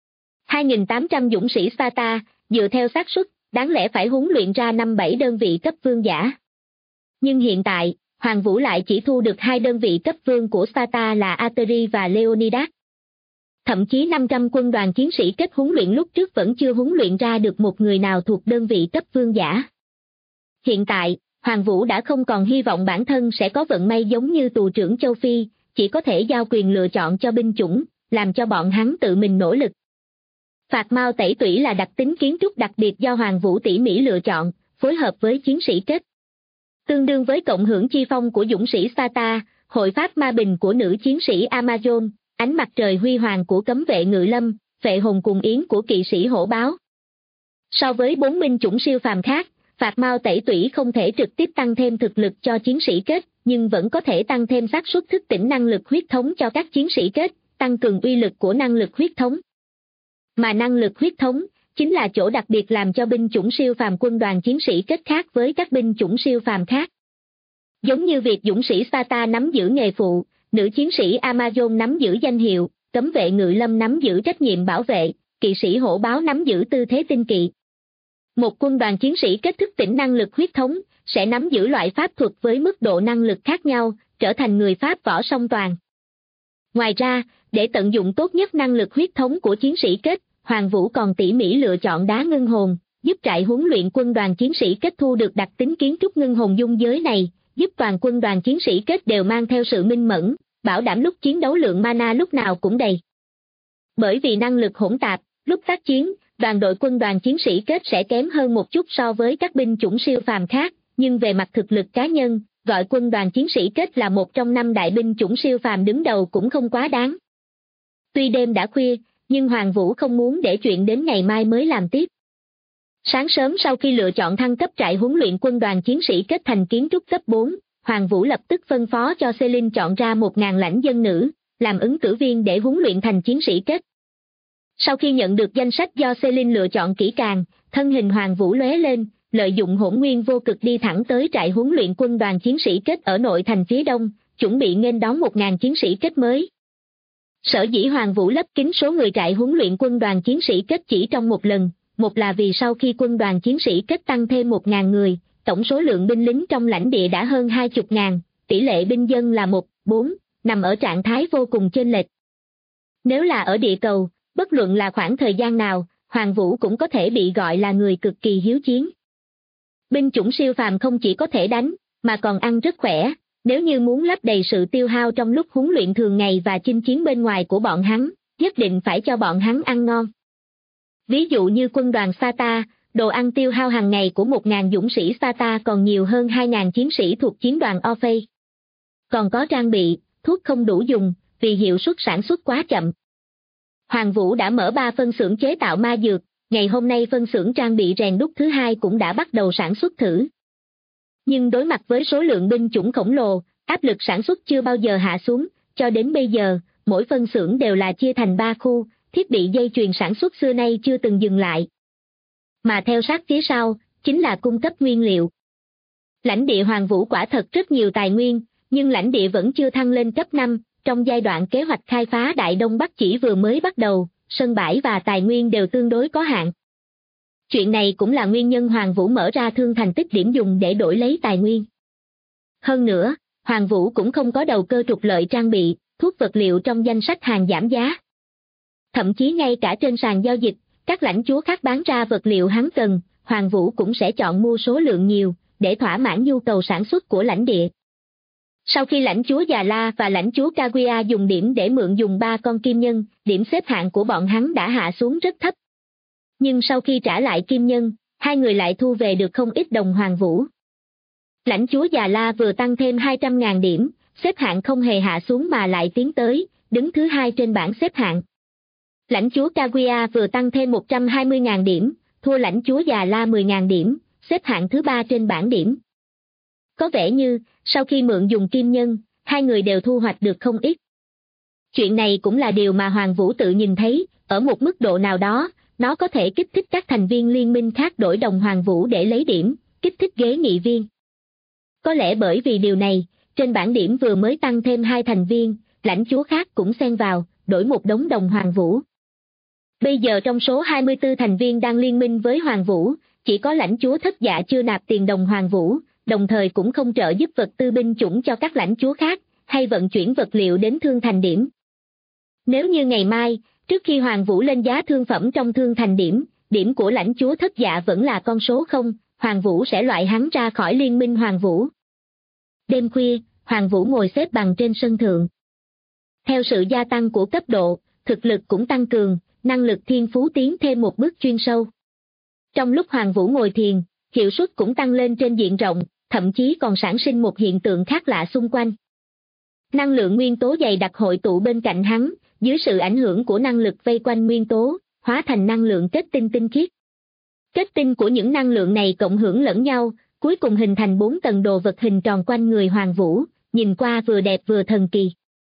2.800 dũng sĩ Sparta, dựa theo xác suất, đáng lẽ phải huấn luyện ra 5-7 đơn vị cấp vương giả. Nhưng hiện tại, Hoàng Vũ lại chỉ thu được 2 đơn vị cấp vương của Sparta là Ateri và Leonidas. Thậm chí 500 quân đoàn chiến sĩ kết huấn luyện lúc trước vẫn chưa huấn luyện ra được một người nào thuộc đơn vị cấp vương giả. Hiện tại, Hoàng Vũ đã không còn hy vọng bản thân sẽ có vận may giống như tù trưởng châu Phi, chỉ có thể giao quyền lựa chọn cho binh chủng, làm cho bọn hắn tự mình nỗ lực. Phạt mao tẩy tủy là đặc tính kiến trúc đặc biệt do Hoàng Vũ tỉ mỉ lựa chọn, phối hợp với chiến sĩ kết. Tương đương với cộng hưởng chi phong của dũng sĩ Sparta, hội pháp ma bình của nữ chiến sĩ Amazon, ánh mặt trời huy hoàng của cấm vệ ngự lâm, phệ hồn cùng yến của kỵ sĩ hổ báo. So với 4 binh chủng siêu phàm khác, phạt mao tẩy tủy không thể trực tiếp tăng thêm thực lực cho chiến sĩ kết, nhưng vẫn có thể tăng thêm xác suất thức tỉnh năng lực huyết thống cho các chiến sĩ kết, tăng cường uy lực của năng lực huyết thống. Mà năng lực huyết thống chính là chỗ đặc biệt làm cho binh chủng siêu phàm quân đoàn chiến sĩ kết khác với các binh chủng siêu phàm khác. Giống như việc dũng sĩ Sparta nắm giữ nghề phụ, nữ chiến sĩ Amazon nắm giữ danh hiệu, cấm vệ ngự lâm nắm giữ trách nhiệm bảo vệ, kỵ sĩ hổ báo nắm giữ tư thế tinh kỵ. Một quân đoàn chiến sĩ kết thức tỉnh năng lực huyết thống, sẽ nắm giữ loại pháp thuật với mức độ năng lực khác nhau, trở thành người pháp võ song toàn. Ngoài ra, để tận dụng tốt nhất năng lực huyết thống của chiến sĩ kết, Hoàng Vũ còn tỉ mỉ lựa chọn đá ngưng hồn, giúp trại huấn luyện quân đoàn chiến sĩ kết thu được đặc tính kiến trúc ngưng hồn dung giới này, giúp toàn quân đoàn chiến sĩ kết đều mang theo sự minh mẫn, bảo đảm lúc chiến đấu lượng mana lúc nào cũng đầy. Bởi vì năng lực hỗn tạp, lúc tác chiến, đoàn đội quân đoàn chiến sĩ kết sẽ kém hơn một chút so với các binh chủng siêu phàm khác, nhưng về mặt thực lực cá nhân, gọi quân đoàn chiến sĩ kết là một trong 5 đại binh chủng siêu phàm đứng đầu cũng không quá đáng. Tuy đêm đã khuya, nhưng Hoàng Vũ không muốn để chuyện đến ngày mai mới làm tiếp. Sáng sớm sau khi lựa chọn thăng cấp trại huấn luyện quân đoàn chiến sĩ kết thành kiến trúc cấp 4, Hoàng Vũ lập tức phân phó cho Celine chọn ra 1.000 lãnh dân nữ, làm ứng cử viên để huấn luyện thành chiến sĩ kết. Sau khi nhận được danh sách do Celine lựa chọn kỹ càng, thân hình Hoàng Vũ lóe lên, lợi dụng hỗn nguyên vô cực đi thẳng tới trại huấn luyện quân đoàn chiến sĩ kết ở nội thành phía đông, chuẩn bị nghênh đón 1.000 chiến sĩ kết mới. Sở dĩ Hoàng Vũ lấp kín số người trại huấn luyện quân đoàn chiến sĩ kết chỉ trong một lần, một là vì sau khi quân đoàn chiến sĩ kết tăng thêm 1.000 người, tổng số lượng binh lính trong lãnh địa đã hơn 20.000, tỷ lệ binh dân là 1:4, nằm ở trạng thái vô cùng chênh lệch. Nếu là ở địa cầu, bất luận là khoảng thời gian nào, Hoàng Vũ cũng có thể bị gọi là người cực kỳ hiếu chiến. Binh chủng siêu phàm không chỉ có thể đánh, mà còn ăn rất khỏe, nếu như muốn lấp đầy sự tiêu hao trong lúc huấn luyện thường ngày và chinh chiến bên ngoài của bọn hắn, nhất định phải cho bọn hắn ăn ngon. Ví dụ như quân đoàn Sparta, đồ ăn tiêu hao hàng ngày của 1.000 dũng sĩ Sparta còn nhiều hơn 2.000 chiến sĩ thuộc chiến đoàn Orphei. Còn có trang bị, thuốc không đủ dùng, vì hiệu suất sản xuất quá chậm. Hoàng Vũ đã mở 3 phân xưởng chế tạo ma dược, ngày hôm nay phân xưởng trang bị rèn đúc thứ 2 cũng đã bắt đầu sản xuất thử. Nhưng đối mặt với số lượng binh chủng khổng lồ, áp lực sản xuất chưa bao giờ hạ xuống, cho đến bây giờ, mỗi phân xưởng đều là chia thành 3 khu, thiết bị dây chuyền sản xuất xưa nay chưa từng dừng lại. Mà theo sát phía sau, chính là cung cấp nguyên liệu. Lãnh địa Hoàng Vũ quả thật rất nhiều tài nguyên, nhưng lãnh địa vẫn chưa thăng lên cấp 5, trong giai đoạn kế hoạch khai phá Đại Đông Bắc chỉ vừa mới bắt đầu, sân bãi và tài nguyên đều tương đối có hạn. Chuyện này cũng là nguyên nhân Hoàng Vũ mở ra thương thành tích điểm dùng để đổi lấy tài nguyên. Hơn nữa, Hoàng Vũ cũng không có đầu cơ trục lợi trang bị, thuốc vật liệu trong danh sách hàng giảm giá. Thậm chí ngay cả trên sàn giao dịch, các lãnh chúa khác bán ra vật liệu hắn cần, Hoàng Vũ cũng sẽ chọn mua số lượng nhiều, để thỏa mãn nhu cầu sản xuất của lãnh địa. Sau khi lãnh chúa Già La và lãnh chúa Kaguya dùng điểm để mượn dùng 3 con kim nhân, điểm xếp hạng của bọn hắn đã hạ xuống rất thấp. Nhưng sau khi trả lại kim nhân, hai người lại thu về được không ít đồng hoàng vũ. Lãnh chúa Già La vừa tăng thêm 200.000 điểm, xếp hạng không hề hạ xuống mà lại tiến tới, đứng thứ 2 trên bảng xếp hạng. Lãnh chúa Kaguya vừa tăng thêm 120.000 điểm, thua lãnh chúa Già La 10.000 điểm, xếp hạng thứ 3 trên bảng điểm. Có vẻ như, sau khi mượn dùng kim nhân, hai người đều thu hoạch được không ít. Chuyện này cũng là điều mà Hoàng Vũ tự nhìn thấy, ở một mức độ nào đó, nó có thể kích thích các thành viên liên minh khác đổi đồng Hoàng Vũ để lấy điểm, kích thích ghế nghị viên. Có lẽ bởi vì điều này, trên bảng điểm vừa mới tăng thêm 2 thành viên, lãnh chúa khác cũng xen vào, đổi một đống đồng Hoàng Vũ. Bây giờ trong số 24 thành viên đang liên minh với Hoàng Vũ, chỉ có lãnh chúa Thất Dạ chưa nạp tiền đồng Hoàng Vũ, đồng thời cũng không trợ giúp vật tư binh chủng cho các lãnh chúa khác, hay vận chuyển vật liệu đến thương thành điểm. Nếu như ngày mai, trước khi Hoàng Vũ lên giá thương phẩm trong thương thành điểm, điểm của lãnh chúa Thất Dạ vẫn là con số 0, Hoàng Vũ sẽ loại hắn ra khỏi liên minh Hoàng Vũ. Đêm khuya, Hoàng Vũ ngồi xếp bằng trên sân thượng. Theo sự gia tăng của cấp độ, thực lực cũng tăng cường, năng lực thiên phú tiến thêm một bước chuyên sâu. Trong lúc Hoàng Vũ ngồi thiền, hiệu suất cũng tăng lên trên diện rộng, thậm chí còn sản sinh một hiện tượng khác lạ xung quanh. Năng lượng nguyên tố dày đặc hội tụ bên cạnh hắn, dưới sự ảnh hưởng của năng lực vây quanh nguyên tố, hóa thành năng lượng kết tinh tinh khiết. Kết tinh của những năng lượng này cộng hưởng lẫn nhau, cuối cùng hình thành 4 tầng đồ vật hình tròn quanh người Hoàng Vũ, nhìn qua vừa đẹp vừa thần kỳ.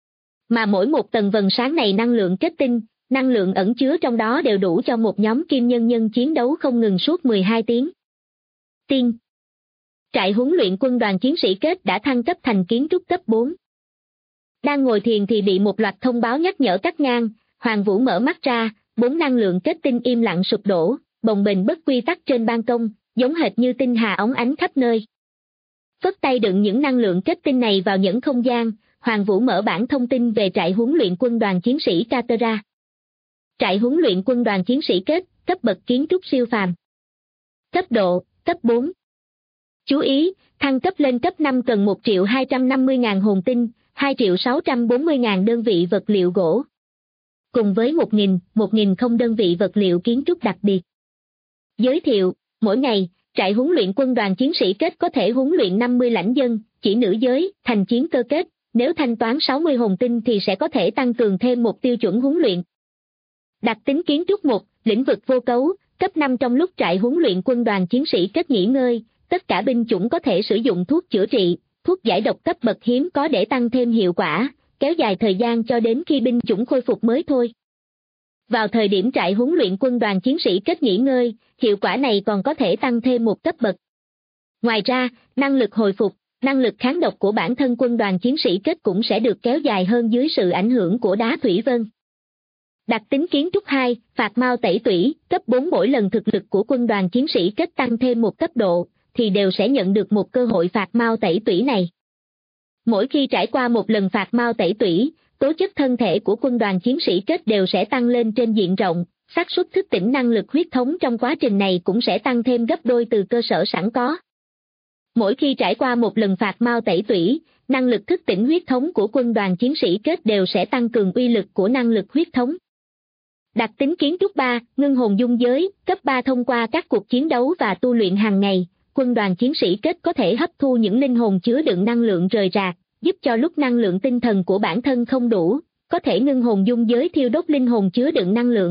Mà mỗi một tầng vầng sáng này năng lượng kết tinh, năng lượng ẩn chứa trong đó đều đủ cho một nhóm kim nhân chiến đấu không ngừng suốt 12 tiếng. Tiên. Trại huấn luyện quân đoàn chiến sĩ kết đã thăng cấp thành kiến trúc cấp 4. Đang ngồi thiền thì bị một loạt thông báo nhắc nhở cắt ngang, Hoàng Vũ mở mắt ra, 4 năng lượng kết tinh im lặng sụp đổ, bồng bềnh bất quy tắc trên ban công, giống hệt như tinh hà óng ánh khắp nơi. Phất tay đựng những năng lượng kết tinh này vào những không gian, Hoàng Vũ mở bản thông tin về trại huấn luyện quân đoàn chiến sĩ Katera. Trại huấn luyện quân đoàn chiến sĩ kết, cấp bậc kiến trúc siêu phàm. Cấp độ, cấp 4. Chú ý, thăng cấp lên cấp 5 cần 1.250.000 hồn tinh, 2.640.000 đơn vị vật liệu gỗ. Cùng với 1.000 đơn vị vật liệu kiến trúc đặc biệt. Giới thiệu, mỗi ngày, trại huấn luyện quân đoàn chiến sĩ kết có thể huấn luyện 50 lãnh dân, chỉ nữ giới, thành chiến cơ kết, nếu thanh toán 60 hồn tinh thì sẽ có thể tăng cường thêm một tiêu chuẩn huấn luyện. Đặc tính kiến trúc 1, lĩnh vực vô cấu, cấp 5 trong lúc trại huấn luyện quân đoàn chiến sĩ kết nghỉ ngơi, tất cả binh chủng có thể sử dụng thuốc chữa trị, thuốc giải độc cấp bậc hiếm có để tăng thêm hiệu quả, kéo dài thời gian cho đến khi binh chủng khôi phục mới thôi. Vào thời điểm trại huấn luyện quân đoàn chiến sĩ kết nghỉ ngơi, hiệu quả này còn có thể tăng thêm một cấp bậc. Ngoài ra, năng lực hồi phục, năng lực kháng độc của bản thân quân đoàn chiến sĩ kết cũng sẽ được kéo dài hơn dưới sự ảnh hưởng của đá thủy vân. Đặc tính kiến trúc 2, phạt mau tẩy tủy, cấp 4 mỗi lần thực lực của quân đoàn chiến sĩ kết tăng thêm một cấp độ, thì đều sẽ nhận được một cơ hội phạt mau tẩy tủy này. Mỗi khi trải qua một lần phạt mau tẩy tủy, tố chất thân thể của quân đoàn chiến sĩ kết đều sẽ tăng lên trên diện rộng, xác suất thức tỉnh năng lực huyết thống trong quá trình này cũng sẽ tăng thêm gấp đôi từ cơ sở sẵn có. Mỗi khi trải qua một lần phạt mau tẩy tủy, năng lực thức tỉnh huyết thống của quân đoàn chiến sĩ kết đều sẽ tăng cường uy lực của năng lực huyết thống. Đặc tính kiến trúc 3, ngưng hồn dung giới, cấp 3 thông qua các cuộc chiến đấu và tu luyện hàng ngày, quân đoàn chiến sĩ kết có thể hấp thu những linh hồn chứa đựng năng lượng rời rạc, giúp cho lúc năng lượng tinh thần của bản thân không đủ, có thể ngưng hồn dung giới thiêu đốt linh hồn chứa đựng năng lượng.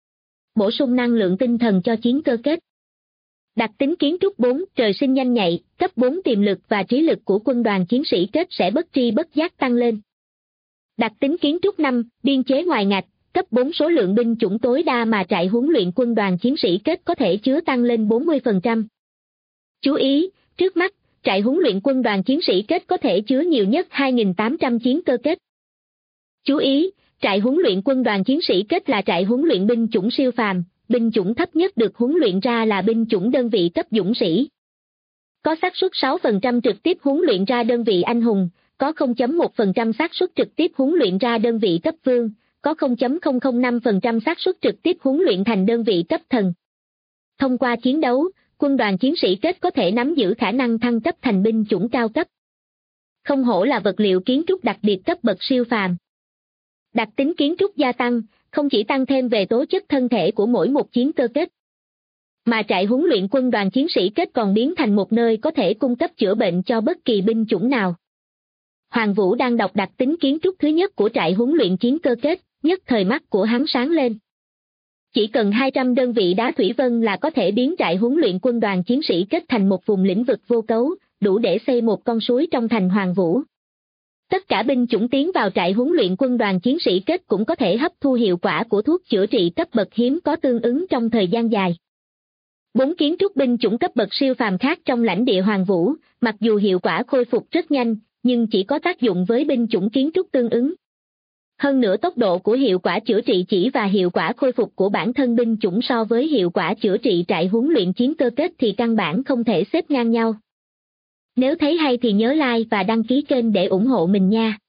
Bổ sung năng lượng tinh thần cho chiến cơ kết. Đặc tính kiến trúc 4, trời sinh nhanh nhạy, cấp 4 tiềm lực và trí lực của quân đoàn chiến sĩ kết sẽ bất tri bất giác tăng lên. Đặc tính kiến trúc 5, biên chế ngoài ngạch, cấp 4 số lượng binh chủng tối đa mà trại huấn luyện quân đoàn chiến sĩ kết có thể chứa tăng lên 40%. Chú ý, trước mắt, trại huấn luyện quân đoàn chiến sĩ kết có thể chứa nhiều nhất 2.800 chiến cơ kết. Chú ý, trại huấn luyện quân đoàn chiến sĩ kết là trại huấn luyện binh chủng siêu phàm, binh chủng thấp nhất được huấn luyện ra là binh chủng đơn vị cấp dũng sĩ. Có xác suất 6% trực tiếp huấn luyện ra đơn vị anh hùng, có 0.1% xác suất trực tiếp huấn luyện ra đơn vị cấp vương, có 0.005% xác suất trực tiếp huấn luyện thành đơn vị cấp thần. Thông qua chiến đấu, quân đoàn chiến sĩ kết có thể nắm giữ khả năng thăng cấp thành binh chủng cao cấp. Không hổ là vật liệu kiến trúc đặc biệt cấp bậc siêu phàm. Đặc tính kiến trúc gia tăng, không chỉ tăng thêm về tố chất thân thể của mỗi một chiến cơ kết. mà trại huấn luyện quân đoàn chiến sĩ kết còn biến thành một nơi có thể cung cấp chữa bệnh cho bất kỳ binh chủng nào. Hoàng Vũ đang đọc đặc tính kiến trúc thứ nhất của trại huấn luyện chiến cơ kết, nhất thời mắt của hắn sáng lên. Chỉ cần 200 đơn vị đá thủy vân là có thể biến trại huấn luyện quân đoàn chiến sĩ kết thành một vùng lĩnh vực vô cấu, đủ để xây một con suối trong thành Hoàng Vũ. Tất cả binh chủng tiến vào trại huấn luyện quân đoàn chiến sĩ kết cũng có thể hấp thu hiệu quả của thuốc chữa trị cấp bậc hiếm có tương ứng trong thời gian dài. 4 kiến trúc binh chủng cấp bậc siêu phàm khác trong lãnh địa Hoàng Vũ, mặc dù hiệu quả khôi phục rất nhanh, nhưng chỉ có tác dụng với binh chủng kiến trúc tương ứng. Hơn nữa tốc độ của hiệu quả chữa trị chỉ và hiệu quả khôi phục của bản thân binh chủng so với hiệu quả chữa trị trại huấn luyện chiến cơ kết thì căn bản không thể xếp ngang nhau. Nếu thấy hay thì nhớ like và đăng ký kênh để ủng hộ mình nha.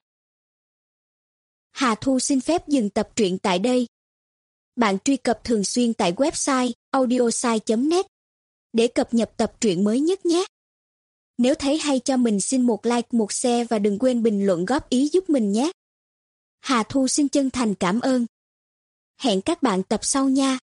Hà Thu xin phép dừng tập truyện tại đây. Bạn truy cập thường xuyên tại website audiosai.net để cập nhật tập truyện mới nhất nhé. Nếu thấy hay cho mình xin một like, một share và đừng quên bình luận góp ý giúp mình nhé. Hà Thu xin chân thành cảm ơn. Hẹn các bạn tập sau nha.